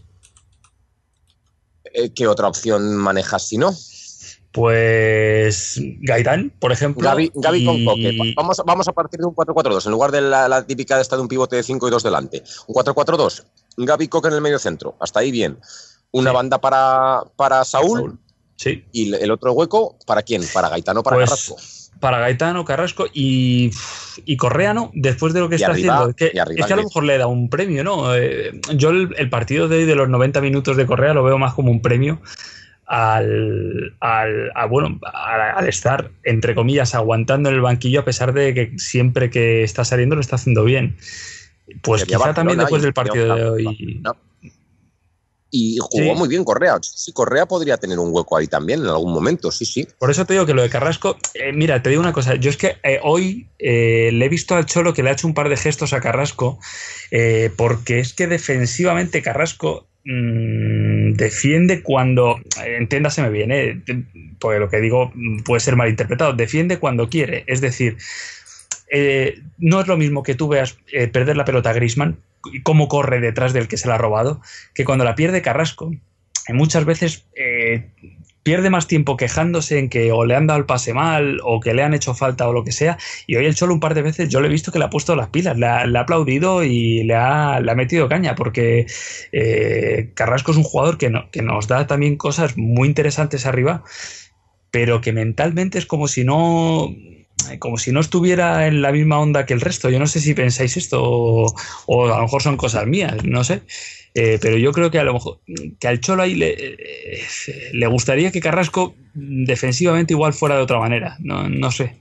Eh, ¿Qué otra opción manejas si no? Pues Gaitán, por ejemplo. Gavi, Gavi y... con Coque. Vamos, vamos a partir de un cuatro cuatro dos, en lugar de la, la típica de esta de un pivote de cinco y dos delante. Un cuatro cuatro dos, Gavi, Coque en el medio centro. Hasta ahí bien. Una sí. banda para, para Saúl, Saúl. Sí. Y el otro hueco, ¿para quién? ¿Para Gaitán o para pues... Carrasco? Para Gaitán, Carrasco y, y Correa, ¿no? Después de lo que y está arriba, haciendo. Es que, arriba, es que a lo mejor le da un premio, ¿no? Eh, yo el, el partido de hoy de los noventa minutos de Correa lo veo más como un premio al, al, a, bueno, al, al estar, entre comillas, aguantando en el banquillo a pesar de que siempre que está saliendo lo está haciendo bien. Pues quizá Barcelona también después del partido de hoy... No. Y jugó sí. muy bien Correa. Sí, Correa podría tener un hueco ahí también en algún momento, sí, sí. Por eso te digo que lo de Carrasco... Eh, mira, te digo una cosa. Yo es que eh, hoy eh, le he visto al Cholo que le ha hecho un par de gestos a Carrasco eh, porque es que defensivamente Carrasco mmm, defiende cuando, entiéndaseme bien, ¿eh? Porque lo que digo puede ser malinterpretado, defiende cuando quiere, es decir, eh, no es lo mismo que tú veas eh, perder la pelota a Griezmann y cómo corre detrás del que se la ha robado, que cuando la pierde Carrasco. Y muchas veces eh, pierde más tiempo quejándose en que o le han dado el pase mal o que le han hecho falta o lo que sea, y hoy el Cholo un par de veces yo le he visto que le ha puesto las pilas, le ha, le ha aplaudido y le ha, le ha metido caña, porque eh, Carrasco es un jugador que, no, que nos da también cosas muy interesantes arriba, pero que mentalmente es como si no... como si no estuviera en la misma onda que el resto. Yo no sé si pensáis esto o, o a lo mejor son cosas mías, no sé. Eh, pero yo creo que a lo mejor que al Cholo ahí le, eh, le gustaría que Carrasco defensivamente igual fuera de otra manera. No, no sé.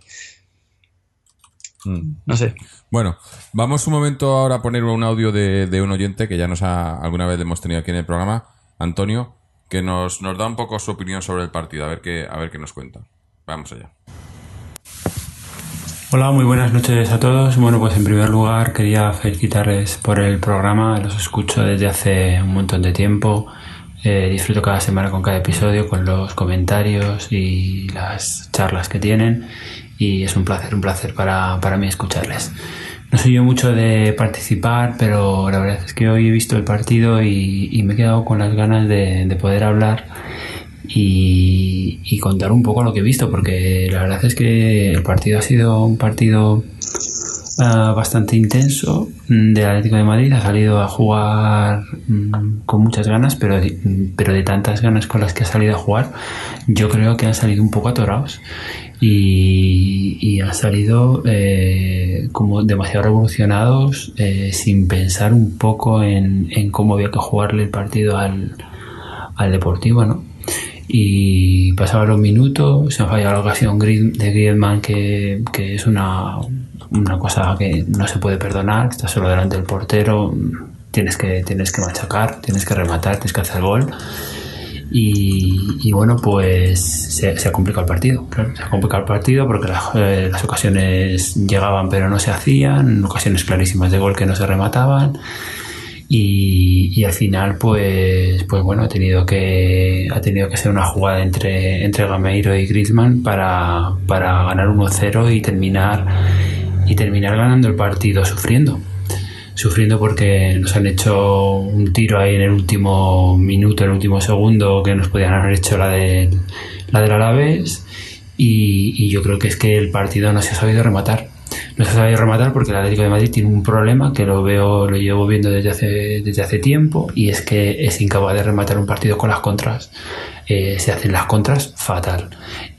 No sé. Bueno, vamos un momento ahora a poner un audio de, de un oyente que ya nos ha, alguna vez hemos tenido aquí en el programa, Antonio, que nos, nos da un poco su opinión sobre el partido, a ver qué, a ver qué nos cuenta. Vamos allá. Hola, muy buenas noches a todos. Bueno, pues en primer lugar quería felicitarles por el programa. Los escucho desde hace un montón de tiempo. Eh, disfruto cada semana con cada episodio, con los comentarios y las charlas que tienen. Y es un placer, un placer para, para mí escucharles. No soy yo mucho de participar, pero la verdad es que hoy he visto el partido y, y me he quedado con las ganas de, de poder hablar Y, y contar un poco lo que he visto, porque la verdad es que el partido ha sido un partido uh, bastante intenso del Atlético de Madrid. Ha salido a jugar um, con muchas ganas, pero de, pero de tantas ganas con las que ha salido a jugar, yo creo que han salido un poco atorados y, y han salido eh, como demasiado revolucionados, eh, sin pensar un poco en, en cómo había que jugarle el partido al, al Deportivo, ¿no? Y pasaban los minutos, se ha fallado la ocasión de Griezmann, que, que es una, una cosa que no se puede perdonar. Estás solo delante del portero, tienes que, tienes que machacar, tienes que rematar, tienes que hacer gol. Y, y bueno, pues se, se ha complicado el partido, claro, se ha complicado el partido porque las, eh, las ocasiones llegaban pero no se hacían, ocasiones clarísimas de gol que no se remataban. Y, y al final pues pues bueno ha tenido que ha tenido que ser una jugada entre entre Gameiro y Griezmann para, para ganar uno cero y terminar y terminar ganando el partido sufriendo sufriendo porque nos han hecho un tiro ahí en el último minuto, en el último segundo, que nos podían haber hecho la del la del Alavés, y, y yo creo que es que el partido no se ha sabido rematar. No se sabe rematar porque el Atlético de Madrid tiene un problema que lo veo, lo llevo viendo desde hace, desde hace tiempo, y es que es incapaz de rematar un partido con las contras. Eh, se hacen las contras fatal.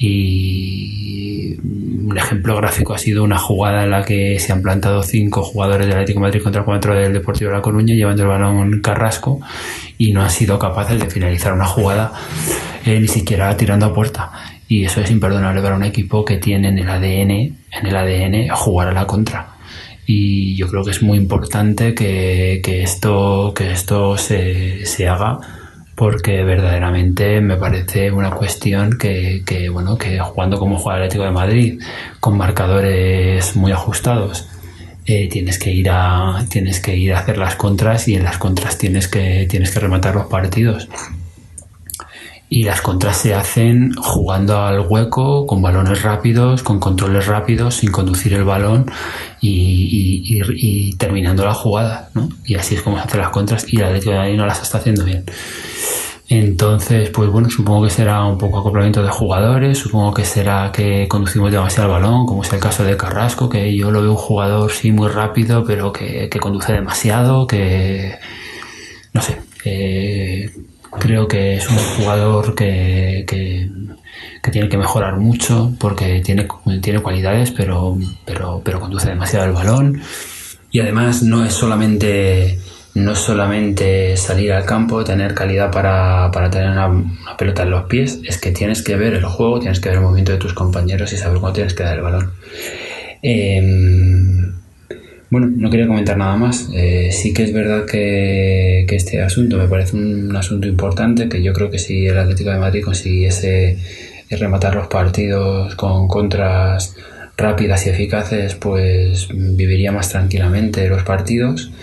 Y un ejemplo gráfico ha sido una jugada en la que se han plantado cinco jugadores del Atlético de Madrid contra cuatro del Deportivo de La Coruña, llevando el balón Carrasco, y no han sido capaces de finalizar una jugada eh, ni siquiera tirando a puerta. Y eso es imperdonable para un equipo que tiene en el A D N, en el A D N jugar a la contra. Y yo creo que es muy importante que, que esto, que esto se, se haga, porque verdaderamente me parece una cuestión que, que, bueno, que jugando como juega el Atlético de Madrid, con marcadores muy ajustados, eh, tienes que ir a, tienes que ir a hacer las contras, y en las contras tienes que, tienes que rematar los partidos. Y las contras se hacen jugando al hueco, con balones rápidos, con controles rápidos, sin conducir el balón y, y, y, y terminando la jugada, ¿no? Y así es como se hacen las contras, y el Atlético de Madrid no las está haciendo bien. Entonces, pues bueno, supongo que será un poco acoplamiento de jugadores, supongo que será que conducimos demasiado el balón, como es el caso de Carrasco, que yo lo veo un jugador sí muy rápido, pero que, que conduce demasiado, que no sé, eh, creo que es un jugador que, que, que tiene que mejorar mucho, porque tiene, tiene cualidades, pero, pero, pero conduce demasiado el balón. Y además no es solamente, no es solamente salir al campo, tener calidad para, para tener una, una pelota en los pies, es que tienes que ver el juego, tienes que ver el movimiento de tus compañeros y saber cuándo tienes que dar el balón. Eh, Bueno, no quería comentar nada más. Eh, sí que es verdad que, que este asunto me parece un asunto importante, que yo creo que si el Atlético de Madrid consiguiese rematar los partidos con contras rápidas y eficaces, pues viviría más tranquilamente los partidos.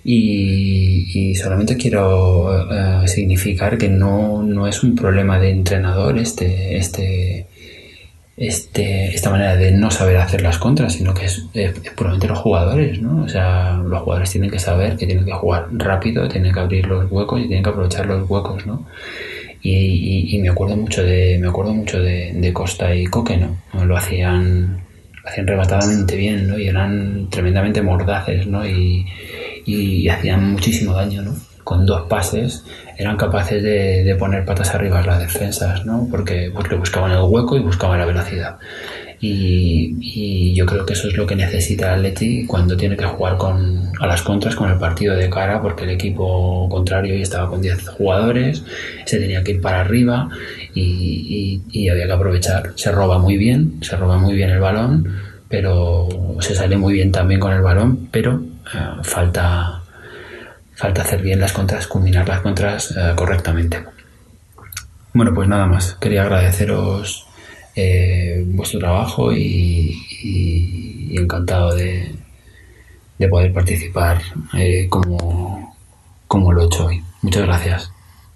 Y, y solamente quiero uh, significar que no, no es un problema de entrenador este, este, este, esta manera de no saber hacer las contras, sino que es, es, es puramente los jugadores, ¿no? O sea, los jugadores tienen que saber que tienen que jugar rápido, tienen que abrir los huecos y tienen que aprovechar los huecos, ¿no? Y, y, y me acuerdo mucho de me acuerdo mucho de, de Costa y Coque, ¿no? Lo hacían lo hacían rematadamente bien, ¿no? Y eran tremendamente mordaces, ¿no? Y, y hacían muchísimo daño, ¿no? Con dos pases eran capaces de, de poner patas arriba a las defensas, ¿no? Porque, porque buscaban el hueco y buscaban la velocidad. Y, y yo creo que eso es lo que necesita el Atleti cuando tiene que jugar con, a las contras con el partido de cara, porque el equipo contrario ya estaba con diez jugadores, se tenía que ir para arriba y, y, y había que aprovechar. Se roba muy bien, se roba muy bien el balón, pero se sale muy bien también con el balón, pero uh, falta, falta hacer bien las contras, culminar las contras uh, correctamente. Bueno, pues nada más. Quería agradeceros Eh, vuestro trabajo y, y, y encantado de, de poder participar eh, como, como lo he hecho hoy. Muchas gracias.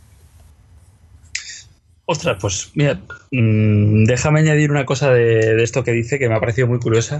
Ostras, pues mira, mmm, déjame añadir una cosa de, de esto que dice que me ha parecido muy curiosa.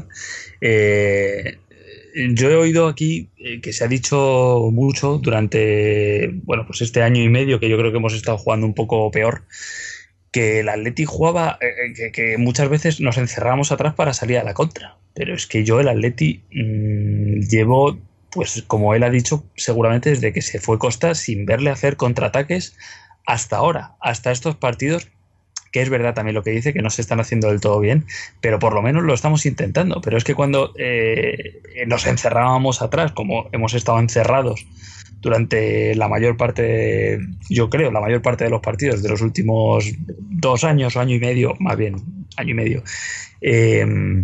Eh, yo he oído aquí eh, que se ha dicho mucho durante, bueno, pues este año y medio que yo creo que hemos estado jugando un poco peor, que el Atleti jugaba, eh, que, que muchas veces nos encerrábamos atrás para salir a la contra. Pero es que yo el Atleti mmm, llevo, pues como él ha dicho, seguramente desde que se fue Costa, sin verle hacer contraataques hasta ahora, hasta estos partidos, que es verdad también lo que dice, que no se están haciendo del todo bien, pero por lo menos lo estamos intentando. Pero es que cuando eh, nos encerrábamos atrás, como hemos estado encerrados durante la mayor parte, yo creo, la mayor parte de los partidos de los últimos dos años o año y medio, más bien año y medio, eh,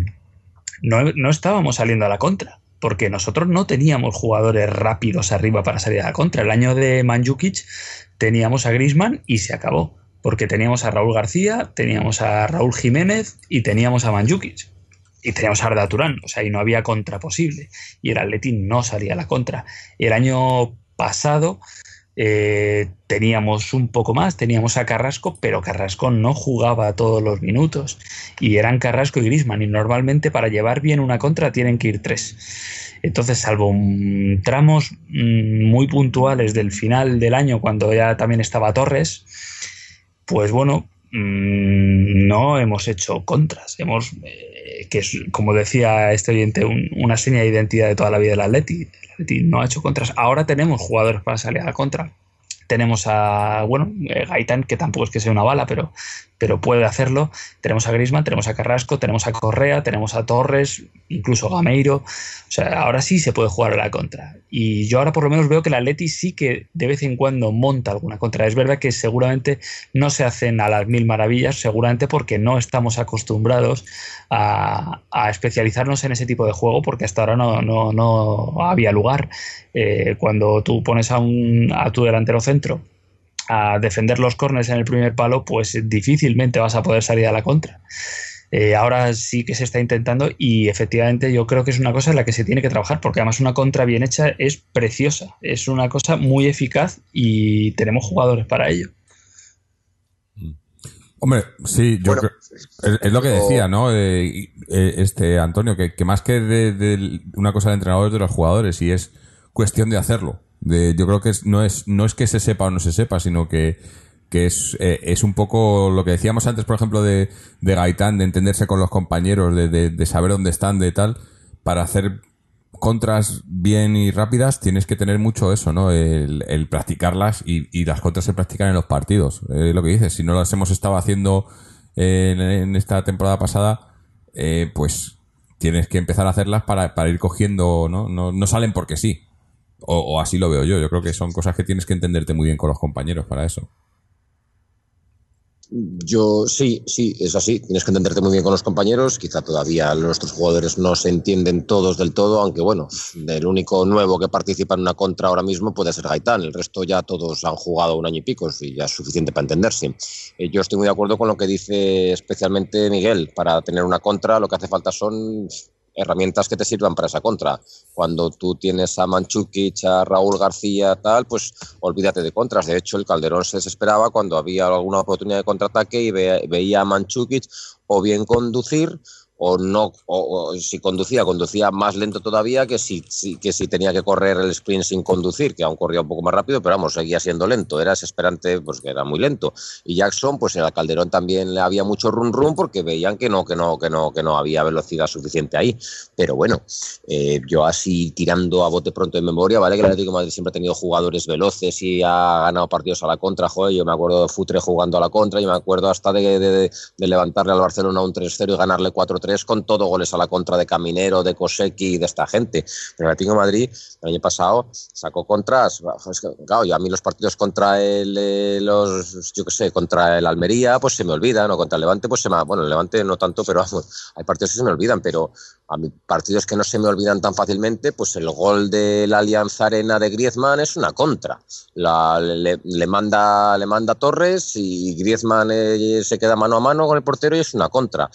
no, no estábamos saliendo a la contra, porque nosotros no teníamos jugadores rápidos arriba para salir a la contra. El año de Mandžukić teníamos a Griezmann y se acabó, porque teníamos a Raúl García, teníamos a Raúl Jiménez y teníamos a Mandžukić. Y teníamos a Arda Turán, o sea, y no había contra posible. Y el Atleti no salía a la contra. El año pasado eh, teníamos un poco más, teníamos a Carrasco, pero Carrasco no jugaba todos los minutos. Y eran Carrasco y Griezmann, y normalmente para llevar bien una contra tienen que ir tres. Entonces, salvo um, tramos um, muy puntuales del final del año, cuando ya también estaba Torres, pues bueno, um, no hemos hecho contras. Hemos... Eh, que es, como decía este oyente, un, una seña de identidad de toda la vida del Atleti. El Atleti no ha hecho contras. Ahora tenemos jugadores para salir a la contra. Tenemos a, bueno, eh, Gaitán, que tampoco es que sea una bala, pero, pero puede hacerlo. Tenemos a Griezmann, tenemos a Carrasco, tenemos a Correa, tenemos a Torres, incluso Gameiro. O sea, ahora sí se puede jugar a la contra. Y yo ahora por lo menos veo que el Atleti sí que de vez en cuando monta alguna contra. Es verdad que seguramente no se hacen a las mil maravillas, seguramente porque no estamos acostumbrados a, a especializarnos en ese tipo de juego, porque hasta ahora no, no, no había lugar. Eh, cuando tú pones a, un, a tu delantero centro a defender los córners en el primer palo, pues difícilmente vas a poder salir a la contra. Eh, ahora sí que se está intentando y efectivamente yo creo que es una cosa en la que se tiene que trabajar, porque además una contra bien hecha es preciosa, es una cosa muy eficaz y tenemos jugadores para ello. Hombre, sí, yo bueno, creo, es, es lo que decía, ¿no? Eh, eh, este Antonio, que, que más que de, de una cosa del entrenador es de los jugadores y es cuestión de hacerlo. De, yo creo que es, no es no es que se sepa o no se sepa, sino que, que es, eh, es un poco lo que decíamos antes, por ejemplo, de, de Gaitán, de entenderse con los compañeros, de, de, de saber dónde están, de tal. Para hacer contras bien y rápidas tienes que tener mucho eso, ¿no? El, el practicarlas y, y las contras se practican en los partidos. Eh, lo que dices, si no las hemos estado haciendo en, en esta temporada pasada, eh, pues tienes que empezar a hacerlas para, para ir cogiendo, ¿no? No, no salen porque sí. O, o así lo veo yo. Yo creo que son cosas que tienes que entenderte muy bien con los compañeros para eso. Yo sí, sí, es así. Tienes que entenderte muy bien con los compañeros. Quizá todavía nuestros jugadores no se entienden todos del todo, aunque bueno, el único nuevo que participa en una contra ahora mismo puede ser Gaitán. El resto ya todos han jugado un año y pico y ya es suficiente para entenderse. Eh, yo estoy muy de acuerdo con lo que dice especialmente Miguel. Para tener una contra lo que hace falta son herramientas que te sirvan para esa contra. Cuando tú tienes a Mandžukić, a Raúl García, tal, pues olvídate de contras. De hecho, el Calderón se desesperaba cuando había alguna oportunidad de contraataque y ve, veía a Mandžukić o bien conducir o no, o, o si conducía, conducía más lento todavía que si, si, que si tenía que correr el sprint sin conducir, que aún corría un poco más rápido, pero vamos, seguía siendo lento, era desesperante, pues que era muy lento. Y Jackson, pues en el Calderón también le había mucho run run porque veían que no, que no, que no, que no había velocidad suficiente ahí. Pero bueno, eh, yo así tirando a bote pronto de memoria, vale que el Atlético de Madrid siempre ha tenido jugadores veloces y ha ganado partidos a la contra, joder, yo me acuerdo de Futre jugando a la contra, y me acuerdo hasta de, de, de, de levantarle al Barcelona un tres cero y ganarle cuatro tres con todo goles a la contra de Caminero, de Kosecki y de esta gente. Pero el Atlético de Madrid el año pasado sacó contras, claro, y a mí los partidos contra el, eh, los, yo qué sé, contra el Almería, pues se me olvidan, o contra el Levante, pues se me, bueno, el Levante no tanto, pero vamos, hay partidos que se me olvidan, pero a mí partidos que no se me olvidan tan fácilmente, pues el gol de la Alianza Arena de Griezmann es una contra. La, le, le manda le manda Torres y Griezmann eh, se queda mano a mano con el portero y es una contra.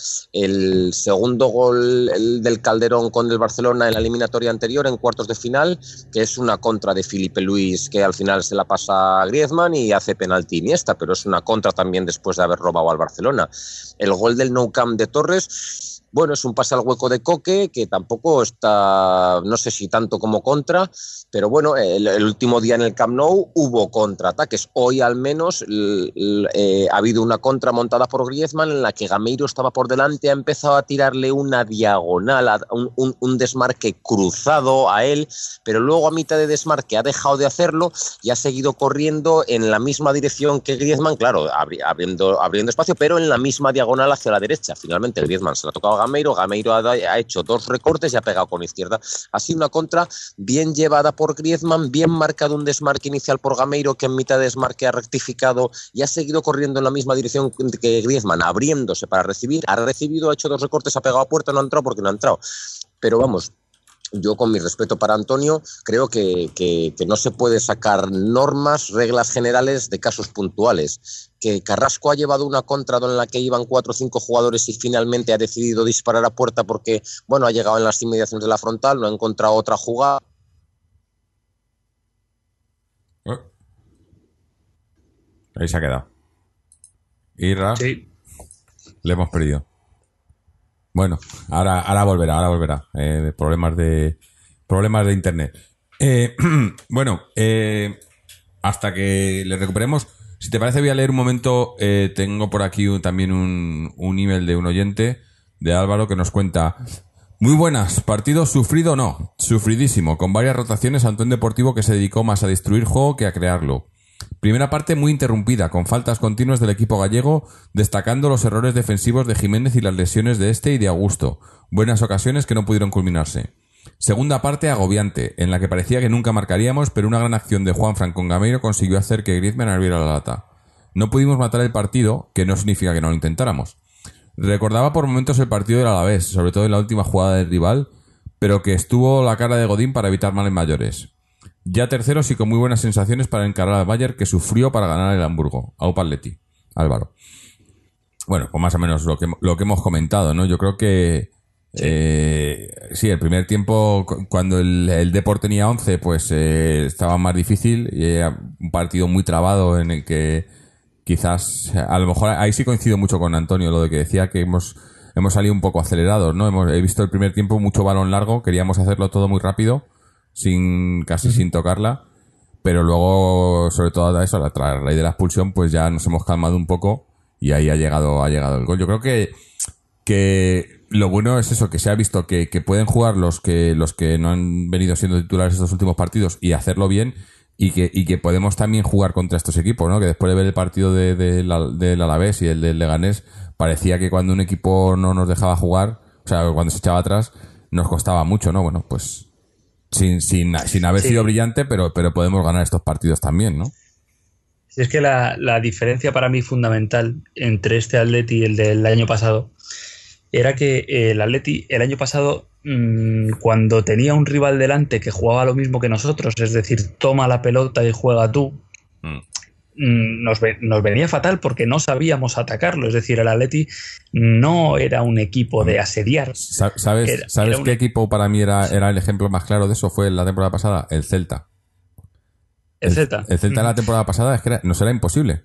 El segundo gol el del Calderón con el Barcelona en la eliminatoria anterior, en cuartos de final, que es una contra de Filipe Luis, que al final se la pasa a Griezmann y hace penalti Iniesta, pero es una contra también después de haber robado al Barcelona. El gol del Nou Camp de Torres, bueno, es un pase al hueco de Coque, que tampoco está, no sé si tanto como contra, pero bueno, el, el último día en el Camp Nou hubo contraataques. Hoy al menos l, l, eh, ha habido una contra montada por Griezmann en la que Gameiro estaba por delante, ha empezado a tirarle una diagonal, a, un, un, un desmarque cruzado a él, pero luego a mitad de desmarque ha dejado de hacerlo y ha seguido corriendo en la misma dirección que Griezmann, claro, abri, abriendo, abriendo espacio, pero en la misma diagonal hacia la derecha. Finalmente Griezmann se la ha tocado Gameiro, Gameiro ha, ha hecho dos recortes y ha pegado con izquierda. Ha sido una contra bien llevada por Griezmann, bien marcado un desmarque inicial por Gameiro, que en mitad de desmarque ha rectificado y ha seguido corriendo en la misma dirección que Griezmann, abriéndose para recibir, ha recibido, ha hecho dos recortes, ha pegado a puerta, no ha entrado porque no ha entrado. Pero vamos, yo con mi respeto para Antonio, creo que, que, que no se puede sacar normas, reglas generales de casos puntuales. Que Carrasco ha llevado una contra en la que iban cuatro o cinco jugadores y finalmente ha decidido disparar a puerta porque, bueno, ha llegado en las inmediaciones de la frontal, no ha encontrado otra jugada. Oh. Ahí se ha quedado. Irra. Sí. Le hemos perdido. Bueno, ahora, ahora volverá, ahora volverá. Eh, problemas de problemas de internet. Eh, bueno, eh, hasta que le recuperemos, si te parece voy a leer un momento. Eh, tengo por aquí un, también un, un email de un oyente, de Álvaro, que nos cuenta: muy buenas, partido sufrido no, sufridísimo, con varias rotaciones ante un Deportivo que se dedicó más a destruir juego que a crearlo. Primera parte muy interrumpida, con faltas continuas del equipo gallego, destacando los errores defensivos de Jiménez y las lesiones de este y de Augusto. Buenas ocasiones que no pudieron culminarse. Segunda parte agobiante, en la que parecía que nunca marcaríamos, pero una gran acción de Juanfran con Gameiro consiguió hacer que Griezmann abriera la lata. No pudimos matar el partido, que no significa que no lo intentáramos. Recordaba por momentos el partido del Alavés, sobre todo en la última jugada del rival, pero que estuvo la cara de Godín para evitar males mayores. Ya terceros y con muy buenas sensaciones para encarar al Bayern, que sufrió para ganar el Hamburgo. Aupa Atleti, Álvaro. Bueno, pues más o menos lo que, lo que hemos comentado, ¿no? Yo creo que sí, eh, sí el primer tiempo, cuando el, el Depor tenía once, pues eh, estaba más difícil, y era un partido muy trabado en el que quizás, a lo mejor ahí sí coincido mucho con Antonio, lo de que decía que hemos, hemos salido un poco acelerados, ¿no? Hemos, he visto el primer tiempo mucho balón largo, queríamos hacerlo todo muy rápido, sin casi uh-huh. sin tocarla, pero luego, sobre todo a eso, a la raíz de la expulsión, pues ya nos hemos calmado un poco y ahí ha llegado ha llegado el gol. Yo creo que que lo bueno es eso, que se ha visto que, que pueden jugar los que los que no han venido siendo titulares estos últimos partidos y hacerlo bien, y que y que podemos también jugar contra estos equipos, ¿no? Que después de ver el partido de, de, de, del Alavés y el del Leganés, parecía que cuando un equipo no nos dejaba jugar, o sea, cuando se echaba atrás, nos costaba mucho, ¿no? Bueno, pues Sin, sin, sin haber sí. sido brillante, pero, pero podemos ganar estos partidos también, ¿no? Es que la, la diferencia para mí fundamental entre este Atleti y el del año pasado era que el Atleti el año pasado, mmm, cuando tenía un rival delante que jugaba lo mismo que nosotros, es decir, toma la pelota y juega tú, mm. nos, nos venía fatal porque no sabíamos atacarlo. Es decir, el Atleti no era un equipo de asediar. ¿Sabes, era, ¿sabes era qué un... equipo para mí era, era el ejemplo más claro de eso? Fue la temporada pasada, el Celta. El, el Celta. El Celta en la temporada pasada es que era, nos era imposible.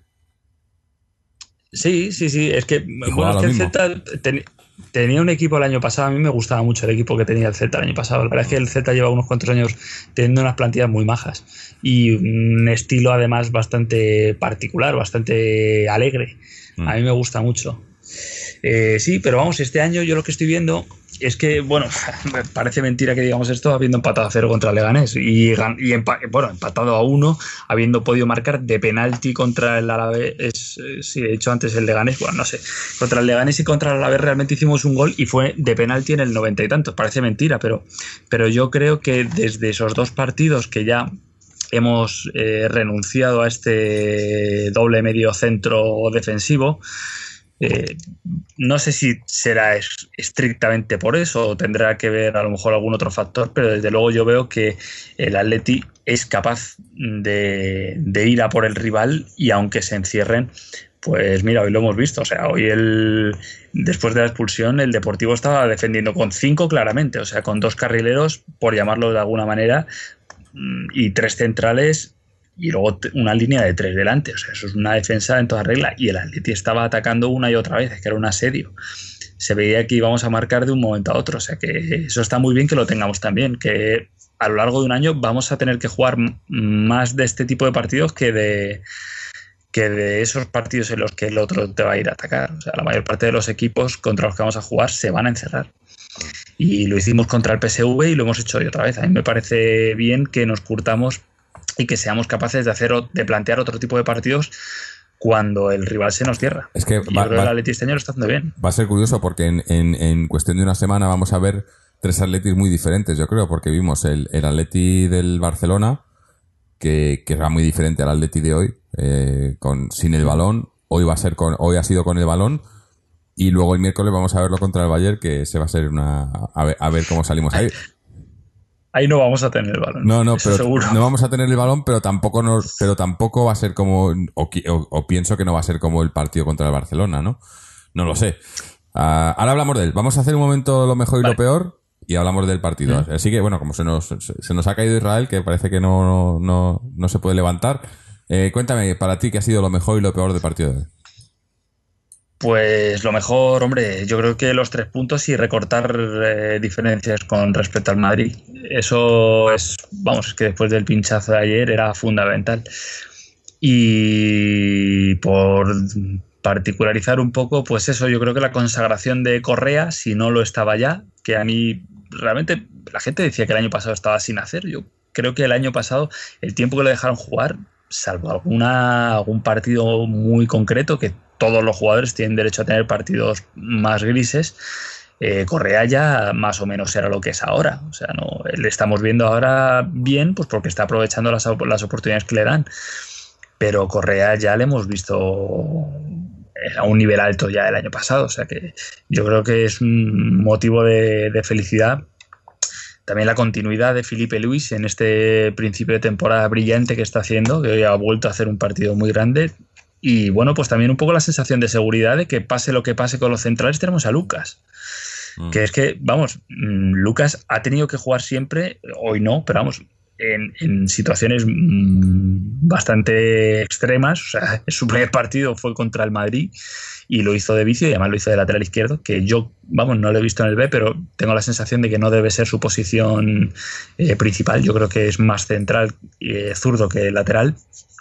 Sí, sí, sí. Es que, bueno, es que el Celta ten, tenía un equipo el año pasado. A mí me gustaba mucho el equipo que tenía el Celta el año pasado. La verdad es que el Celta lleva unos cuantos años teniendo unas plantillas muy majas y un estilo además bastante particular, bastante alegre. Mm. A mí me gusta mucho. Eh, sí, pero vamos, este año yo lo que estoy viendo es que, bueno, me parece mentira que digamos esto habiendo empatado a cero contra el Leganés y, y empa bueno, empatado a uno, habiendo podido marcar de penalti contra el Alavés. Sí, he dicho antes el Leganés, bueno, no sé, contra el Leganés y contra el Alavés realmente hicimos un gol y fue de penalti en el noventa y tantos. Parece mentira, pero, pero yo creo que desde esos dos partidos que ya hemos eh, renunciado a este doble medio centro defensivo, Eh, no sé si será es, estrictamente por eso o tendrá que ver a lo mejor algún otro factor, pero desde luego yo veo que el Atleti es capaz de, de ir a por el rival y aunque se encierren, pues mira, hoy lo hemos visto, o sea, hoy el después de la expulsión el Deportivo estaba defendiendo con cinco claramente, o sea, con dos carrileros, por llamarlo de alguna manera, y tres centrales y luego una línea de tres delante, o sea, eso es una defensa en toda regla, y el Atleti estaba atacando una y otra vez, es que era un asedio, se veía que íbamos a marcar de un momento a otro, o sea que eso está muy bien que lo tengamos también, que a lo largo de un año vamos a tener que jugar más de este tipo de partidos que de que de esos partidos en los que el otro te va a ir a atacar, o sea, la mayor parte de los equipos contra los que vamos a jugar se van a encerrar. Y lo hicimos contra el P S V y lo hemos hecho hoy otra vez. A mí me parece bien que nos curtamos y que seamos capaces de hacer de plantear otro tipo de partidos cuando el rival se nos cierra. Es que y va, yo creo que el Atleti este año lo está haciendo bien. Va a ser curioso porque en, en, en cuestión de una semana vamos a ver tres Atletis muy diferentes, yo creo, porque vimos el, el Atleti del Barcelona, que, que era muy diferente al Atleti de hoy, eh, con sin el balón. Hoy va a ser con, hoy ha sido con el balón. Y luego el miércoles vamos a verlo contra el Bayern, que se va a ser una... A ver, a ver cómo salimos ahí. Ahí no vamos a tener el balón. No, no, pero seguro. no vamos a tener el balón, pero tampoco nos, pero tampoco va a ser como, o, o, o pienso que no va a ser como el partido contra el Barcelona, ¿no? No lo sé. Uh, ahora hablamos de él. Vamos a hacer un momento lo mejor y vale. lo peor y hablamos del partido. ¿Mm? Así que, bueno, como se nos, se nos ha caído Israel, que parece que no, no, no se puede levantar, eh, cuéntame, para ti, ¿qué ha sido lo mejor y lo peor del partido de hoy? Pues lo mejor, hombre, yo creo que los tres puntos y recortar eh, diferencias con respecto al Madrid. Eso es, vamos, es que después del pinchazo de ayer era fundamental. Y por particularizar un poco, pues eso, yo creo que la consagración de Correa, si no lo estaba ya, que a mí realmente la gente decía que el año pasado estaba sin hacer. Yo creo que el año pasado, el tiempo que lo dejaron jugar, salvo alguna algún partido muy concreto, que todos los jugadores tienen derecho a tener partidos más grises, eh, Correa ya más o menos era lo que es ahora. O sea, no le estamos viendo ahora bien, pues porque está aprovechando las, las oportunidades que le dan. Pero Correa ya le hemos visto a un nivel alto ya el año pasado. O sea que yo creo que es un motivo de, de felicidad. También la continuidad de Filipe Luis en este principio de temporada brillante que está haciendo, que hoy ha vuelto a hacer un partido muy grande. Y bueno, pues también un poco la sensación de seguridad de que pase lo que pase con los centrales, tenemos a Lucas. Mm. Que es que, vamos, Lucas ha tenido que jugar siempre, hoy no, pero vamos, en, en situaciones bastante extremas. O sea, su primer partido fue contra el Madrid y lo hizo de vicio, y además lo hizo de lateral izquierdo, que yo, vamos, no lo he visto en el B, pero tengo la sensación de que no debe ser su posición eh, principal. Yo creo que es más central, eh, zurdo que lateral.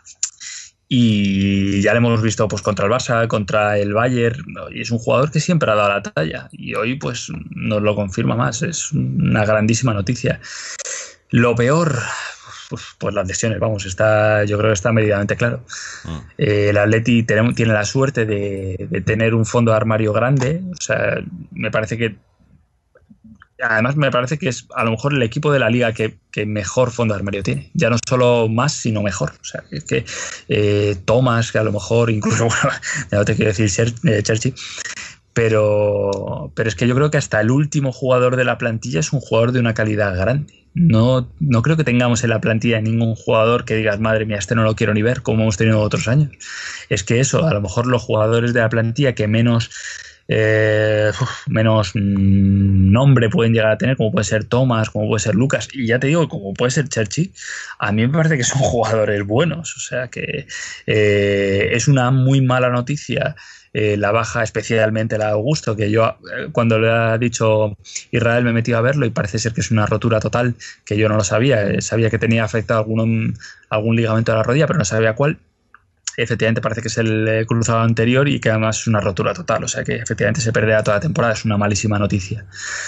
Y ya lo hemos visto pues contra el Barça, contra el Bayern, y es un jugador que siempre ha dado la talla, y hoy pues nos lo confirma más. Es una grandísima noticia. Lo peor, pues, pues las lesiones, vamos, está, yo creo que está medidamente claro. Mm. Eh, el Atleti tiene, tiene la suerte de, de tener un fondo de armario grande. O sea, me parece que además me parece que es a lo mejor el equipo de la liga que, que mejor fondo de armario tiene. Ya no solo más, sino mejor. O sea, es que eh, Thomas, que a lo mejor incluso, bueno, ya no te quiero decir Cherchi, pero, pero es que yo creo que hasta el último jugador de la plantilla es un jugador de una calidad grande. No, no creo que tengamos en la plantilla ningún jugador que digas, madre mía, este no lo quiero ni ver, como hemos tenido otros años. Es que eso, a lo mejor los jugadores de la plantilla que menos eh, uf, menos mmm, nombre pueden llegar a tener, como puede ser Thomas, como puede ser Lucas, y ya te digo, como puede ser Cherchi, a mí me parece que son jugadores buenos. O sea que eh, es una muy mala noticia Eh, la baja, especialmente la de Augusto, que yo eh, cuando le ha dicho Israel me he metido a verlo y parece ser que es una rotura total, que yo no lo sabía, eh, sabía que tenía afectado algún, algún ligamento de la rodilla, pero no sabía cuál. Efectivamente parece que es el eh, cruzado anterior y que además es una rotura total, o sea que efectivamente se perderá toda la temporada, es una malísima noticia.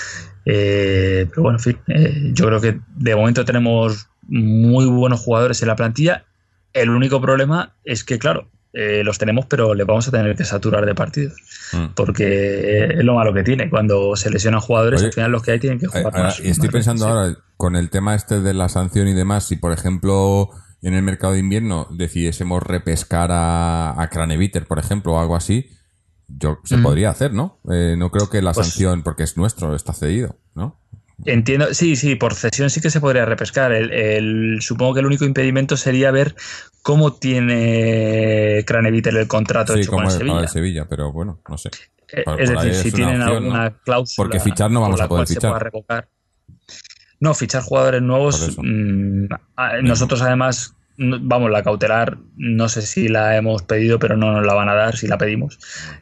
Eh, pero bueno, en fin, eh, yo creo que de momento tenemos muy buenos jugadores en la plantilla. El único problema es que, claro, Eh, los tenemos, pero le vamos a tener que saturar de partidos, mm. porque es lo malo que tiene. Cuando se lesionan jugadores, Oye, al final los que hay tienen que jugar ahora, más. Y estoy más pensando veces, ahora, sí. con el tema este de la sanción y demás, si por ejemplo en el mercado de invierno decidiésemos repescar a, a Craneviter, por ejemplo, o algo así, yo se mm. podría hacer, ¿no? Eh, no creo que la pues, sanción, porque es nuestro, está cedido, ¿no? Entiendo, sí, sí, por cesión sí que se podría repescar. El, el, supongo que el único impedimento sería ver cómo tiene Craneviter el contrato sí, hecho como con el, el Sevilla. el Sevilla, pero bueno, no sé. Por, es por decir, si tienen opción, alguna ¿no? cláusula. Porque fichar no vamos a poder fichar. No, fichar jugadores nuevos. Mmm, nosotros además, vamos, la cautelar, no sé si la hemos pedido, pero no nos la van a dar si la pedimos.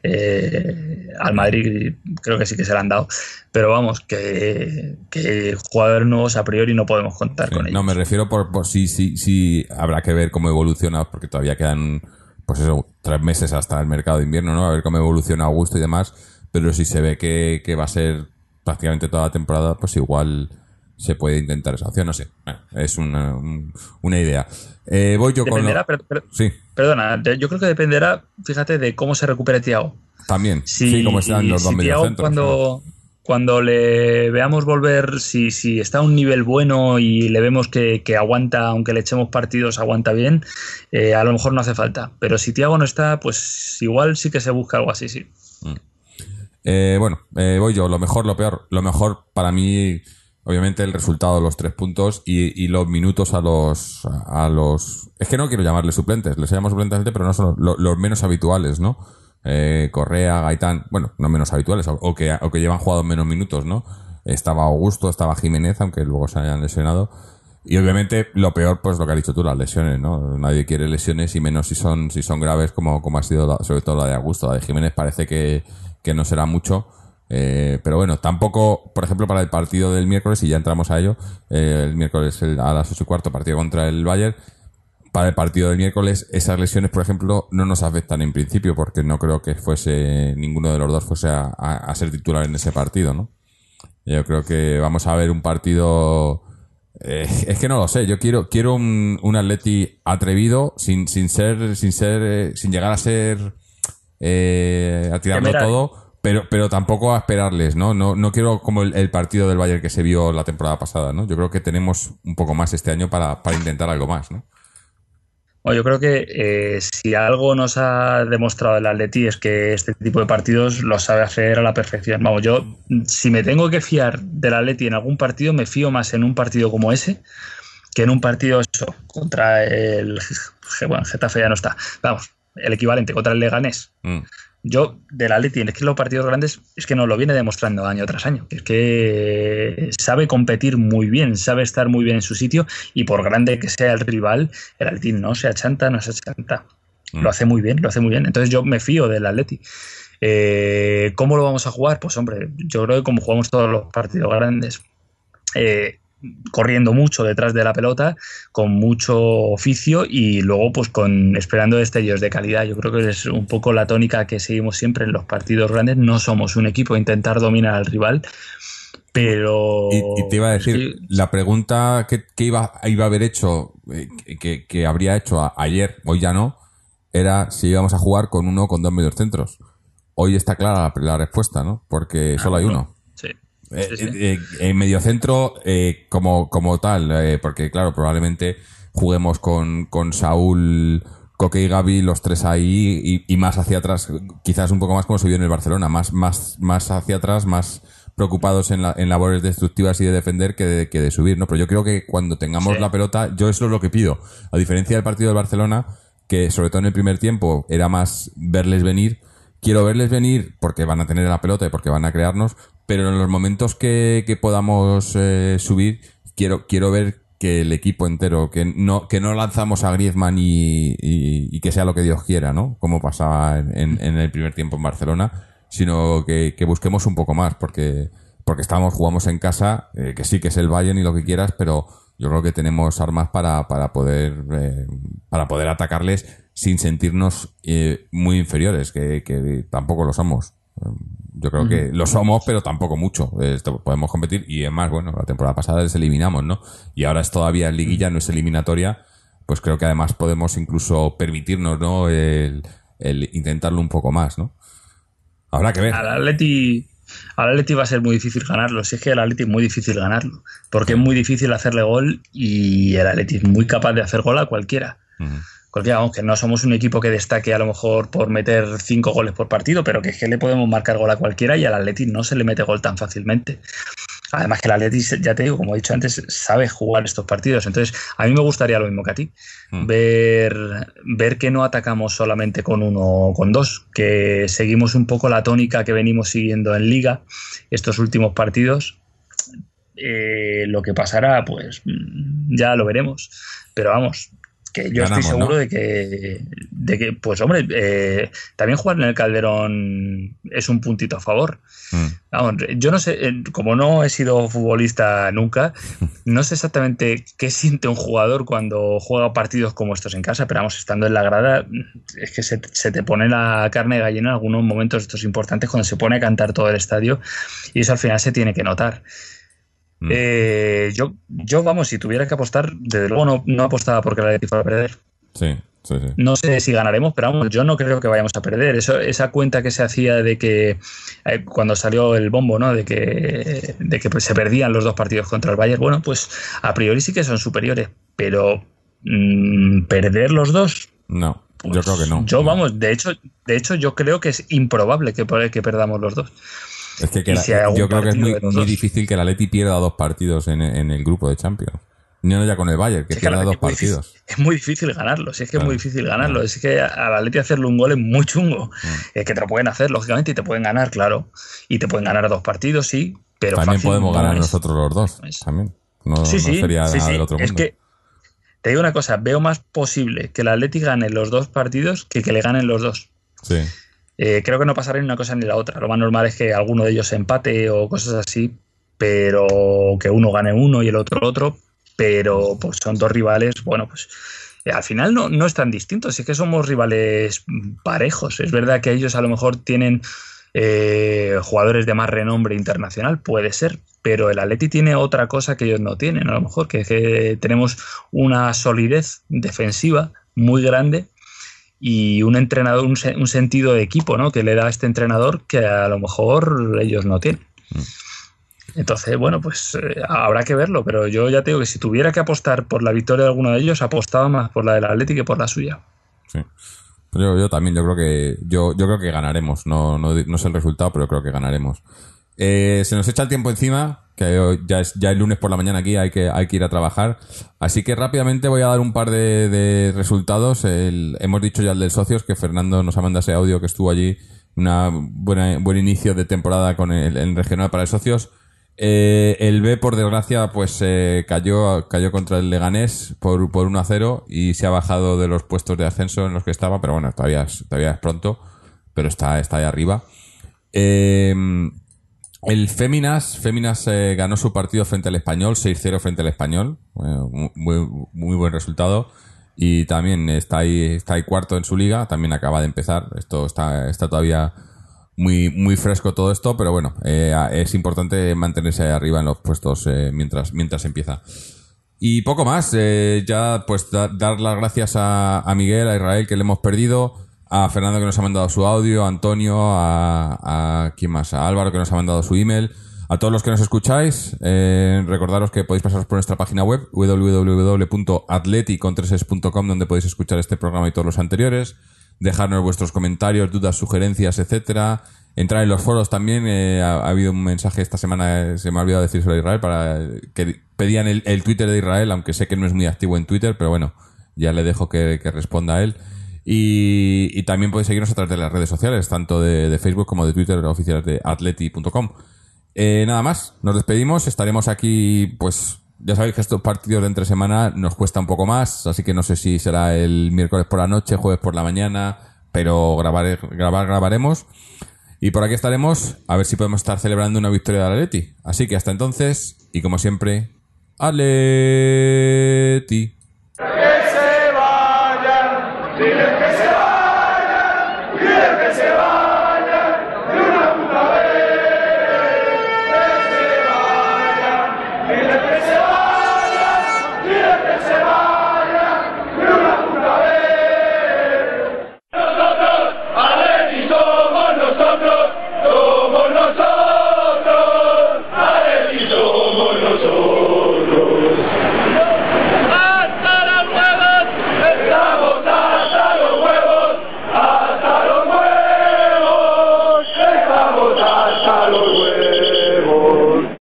Eh, al Madrid creo que sí que se la han dado. Pero vamos, que, que jugadores nuevos a priori no podemos contar sí, con ellos. No, me refiero por, por sí, sí, sí, habrá que ver cómo evoluciona, porque todavía quedan, pues eso, tres meses hasta el mercado de invierno, ¿no? A ver cómo evoluciona Augusto y demás. Pero si se ve que, que va a ser prácticamente toda la temporada, pues igual se puede intentar esa opción, no sé. Bueno, es una, un, una idea. Eh, voy yo dependerá, con lo... per, per, sí. Perdona, yo creo que dependerá, fíjate, de cómo se recupere Thiago. También, si, sí, como están los si dos mediocentros. Cuando, cuando le veamos volver, si, si está a un nivel bueno y le vemos que, que aguanta, aunque le echemos partidos, aguanta bien, eh, a lo mejor no hace falta. Pero si Thiago no está, pues igual sí que se busca algo así, sí. Mm. Eh, bueno, eh, voy yo, lo mejor, lo peor. Lo mejor para mí... Obviamente el resultado de los tres puntos y, y los minutos a los a los es que no quiero llamarles suplentes, les llamo suplentes, pero no son los, los menos habituales, ¿no? Eh, Correa, Gaitán, bueno, no menos habituales, o, o que o que llevan jugado menos minutos, ¿no? Estaba Augusto, estaba Jiménez, aunque luego se hayan lesionado. Y obviamente lo peor, pues lo que has dicho tú, las lesiones, ¿no? Nadie quiere lesiones y menos si son si son graves como, como ha sido la, sobre todo la de Augusto. La de Jiménez parece que, que no será mucho. Eh, pero bueno, tampoco, por ejemplo, para el partido del miércoles, y ya entramos a ello, eh, el miércoles el, a las ocho y cuarto, partido contra el Bayern. Para el partido del miércoles, esas lesiones, por ejemplo, no nos afectan en principio, porque no creo que fuese ninguno de los dos fuese a, a, a ser titular en ese partido, ¿no? Yo creo que vamos a ver un partido... Eh, es que no lo sé, yo quiero quiero un, un Atleti atrevido, sin sin ser sin ser eh, sin llegar a ser eh, a tirarlo todo. Pero, pero tampoco a esperarles, ¿no? No, no quiero como el, el partido del Bayern que se vio la temporada pasada, ¿no? Yo creo que tenemos un poco más este año para, para intentar algo más, ¿no? Bueno, yo creo que eh, si algo nos ha demostrado el Atleti es que este tipo de partidos lo sabe hacer a la perfección. Vamos, yo si me tengo que fiar del Atleti en algún partido, me fío más en un partido como ese que en un partido eso, contra el... Bueno, el Getafe ya no está. Vamos, el equivalente contra el Leganés. Mm. Yo, del Atleti, es que los partidos grandes es que nos lo viene demostrando año tras año. Es que sabe competir muy bien, sabe estar muy bien en su sitio y por grande que sea el rival, el Atleti no se achanta, no se achanta. Mm. Lo hace muy bien, lo hace muy bien. Entonces yo me fío del Atleti. Eh, ¿Cómo lo vamos a jugar? Pues hombre, yo creo que como jugamos todos los partidos grandes, eh, corriendo mucho detrás de la pelota, con mucho oficio y luego pues con esperando destellos de calidad. Yo creo que es un poco la tónica que seguimos siempre en los partidos grandes. No somos un equipo a intentar dominar al rival, pero... Y, y te iba a decir, sí, la pregunta que, que iba, iba a haber hecho, eh, que, que habría hecho a, ayer, hoy ya no, era si íbamos a jugar con uno o con dos mediocentros. Hoy está clara la, la respuesta, ¿no? Porque solo hay uno. Sí. Eh, Sí, sí. eh, en mediocentro eh, como, como tal, eh, porque claro, probablemente juguemos con, con Saúl, Coque y Gavi, los tres ahí y, y más hacia atrás, quizás un poco más como se vio en el Barcelona, más, más, más hacia atrás, más, preocupados en, la, en labores destructivas y de defender que de, que de subir, ¿no? Pero yo creo que cuando tengamos sí. la pelota, yo eso es lo que pido. A diferencia del partido del Barcelona, que sobre todo en el primer tiempo era más verles venir, quiero verles venir porque van a tener la pelota y porque van a crearnos, pero en los momentos que, que podamos eh, subir, quiero, quiero ver que el equipo entero, que no, que no lanzamos a Griezmann y, y, y que sea lo que Dios quiera, ¿no? Como pasaba en, en, en el primer tiempo en Barcelona, sino que, que busquemos un poco más, porque, porque estamos, jugamos en casa, eh, que sí que es el Bayern y lo que quieras, pero yo creo que tenemos armas para, para poder, eh, para poder atacarles sin sentirnos eh, muy inferiores, que, que tampoco lo somos. Yo creo que lo somos, pero tampoco mucho. Esto podemos competir y es más, bueno, la temporada pasada les eliminamos, ¿no? Y ahora es todavía en liguilla, no es eliminatoria, pues creo que además podemos incluso permitirnos, ¿no? El, el intentarlo un poco más, ¿no? Habrá que ver. Al Atleti, al Atleti va a ser muy difícil ganarlo. Si es que el Atleti es muy difícil ganarlo, porque es muy difícil hacerle gol y el Atleti es muy capaz de hacer gol a cualquiera. Uh-huh. Porque aunque no somos un equipo que destaque a lo mejor por meter cinco goles por partido, pero que es que le podemos marcar gol a cualquiera y al Atleti no se le mete gol tan fácilmente. Además que el Atleti, ya te digo, como he dicho antes, sabe jugar estos partidos. Entonces, a mí me gustaría lo mismo que a ti. Mm. Ver, ver que no atacamos solamente con uno o con dos, que seguimos un poco la tónica que venimos siguiendo en Liga estos últimos partidos. Eh, lo que pasará, pues ya lo veremos. Pero vamos, que yo ganamos, estoy seguro, ¿no? de que, de que pues hombre, eh, también jugar en el Calderón es un puntito a favor. Mm. Vamos, yo no sé, como no he sido futbolista nunca, no sé exactamente qué siente un jugador cuando juega partidos como estos en casa, pero vamos, estando en la grada, es que se, se te pone la carne de gallina en algunos momentos estos importantes cuando se pone a cantar todo el estadio y eso al final se tiene que notar. Mm. Eh, yo, yo, vamos, si tuviera que apostar, desde luego no, no apostaba porque el Atleti fuera a perder. Sí, sí, sí. No sé si ganaremos, pero vamos, yo no creo que vayamos a perder. Eso, esa cuenta que se hacía de que eh, cuando salió el bombo, ¿no? De que, de que pues, se perdían los dos partidos contra el Bayern, bueno, pues a priori sí que son superiores, pero mmm, perder los dos. No, pues, yo creo que no. Yo, no. vamos, de hecho, de hecho, yo creo que es improbable que, que perdamos los dos. Es que, que la, si yo creo que es muy, muy difícil que el Atleti pierda dos partidos en, en el grupo de Champions. No ya con el Bayern, que sí, pierda claro, dos es partidos. Difícil, es muy difícil ganarlo, si es que claro, es muy difícil ganarlo. Claro. Es que al Atleti hacerle un gol es muy chungo. Mm. Es que te lo pueden hacer, lógicamente, y te pueden ganar, claro. Y te pueden ganar dos partidos, sí, pero también fácil, podemos no ganar es, nosotros los dos, no es. también. No, sí, no sí, sería sí, nada sí. del otro mundo. Es que, te digo una cosa, veo más posible que el Atleti gane los dos partidos que que le ganen los dos. Sí. Eh, creo que no pasará ni una cosa ni la otra. Lo más normal es que alguno de ellos se empate o cosas así, pero que uno gane uno y el otro otro, pero pues son dos rivales, bueno, pues eh, al final no, no es tan distinto, es que somos rivales parejos. Es verdad que ellos a lo mejor tienen eh, jugadores de más renombre internacional, puede ser, pero el Atleti tiene otra cosa que ellos no tienen, a lo mejor, que, que tenemos una solidez defensiva muy grande y un entrenador, un, un sentido de equipo, ¿no? Que le da a este entrenador que a lo mejor ellos no tienen. Entonces, bueno, pues eh, habrá que verlo, pero yo ya te digo que si tuviera que apostar por la victoria de alguno de ellos, apostaba más por la del Atleti que por la suya. Sí. Yo, yo también, yo creo que yo, yo creo que ganaremos. No, no, no sé el resultado, pero creo que ganaremos. Eh, se nos echa el tiempo encima, que ya es ya el lunes por la mañana aquí, hay que hay que ir a trabajar. Así que rápidamente voy a dar un par de, de resultados. El, hemos dicho ya el del Socios, que Fernando nos ha mandado ese audio que estuvo allí, una buena buen inicio de temporada con el, el regional para el Socios. Eh, el B, por desgracia, pues eh, cayó cayó contra el Leganés por, por uno a cero y se ha bajado de los puestos de ascenso en los que estaba, pero bueno, todavía es, todavía es pronto, pero está, está ahí arriba. Eh, el Féminas, Féminas eh, ganó su partido frente al Español, seis cero frente al Español, eh, muy, muy buen resultado, y también está ahí, está ahí cuarto en su liga, también acaba de empezar, esto está, está todavía muy muy fresco todo esto, pero bueno, eh, es importante mantenerse arriba en los puestos eh, mientras mientras empieza. Y poco más, eh, ya pues da, dar las gracias a, a Miguel, a Israel, que le hemos perdido, a Fernando, que nos ha mandado su audio, a Antonio, a, a ¿quién más? A Álvaro, que nos ha mandado su email, a todos los que nos escucháis. Eh, recordaros que podéis pasaros por nuestra página web doble u doble u doble u punto atleti con tres es punto com, donde podéis escuchar este programa y todos los anteriores. Dejarnos vuestros comentarios, dudas, sugerencias, etcétera. entrar en los foros también. Eh, ha, ha habido un mensaje esta semana, eh, se me ha olvidado decir sobre Israel, para que pedían el, el Twitter de Israel, aunque sé que no es muy activo en Twitter, pero bueno, ya le dejo que, que responda a él. Y, y también podéis seguirnos a través de las redes sociales, tanto de, de Facebook como de Twitter, oficiales de atleti punto com. Eh, nada más, nos despedimos, estaremos aquí, pues ya sabéis que estos partidos de entre semana nos cuesta un poco más, así que no sé si será el miércoles por la noche, jueves por la mañana, pero grabar, grabar grabaremos. Y por aquí estaremos, a ver si podemos estar celebrando una victoria del Atleti. Así que hasta entonces, y como siempre, Atleti. Que se vayan, dile que se vayan, dile que se vayan.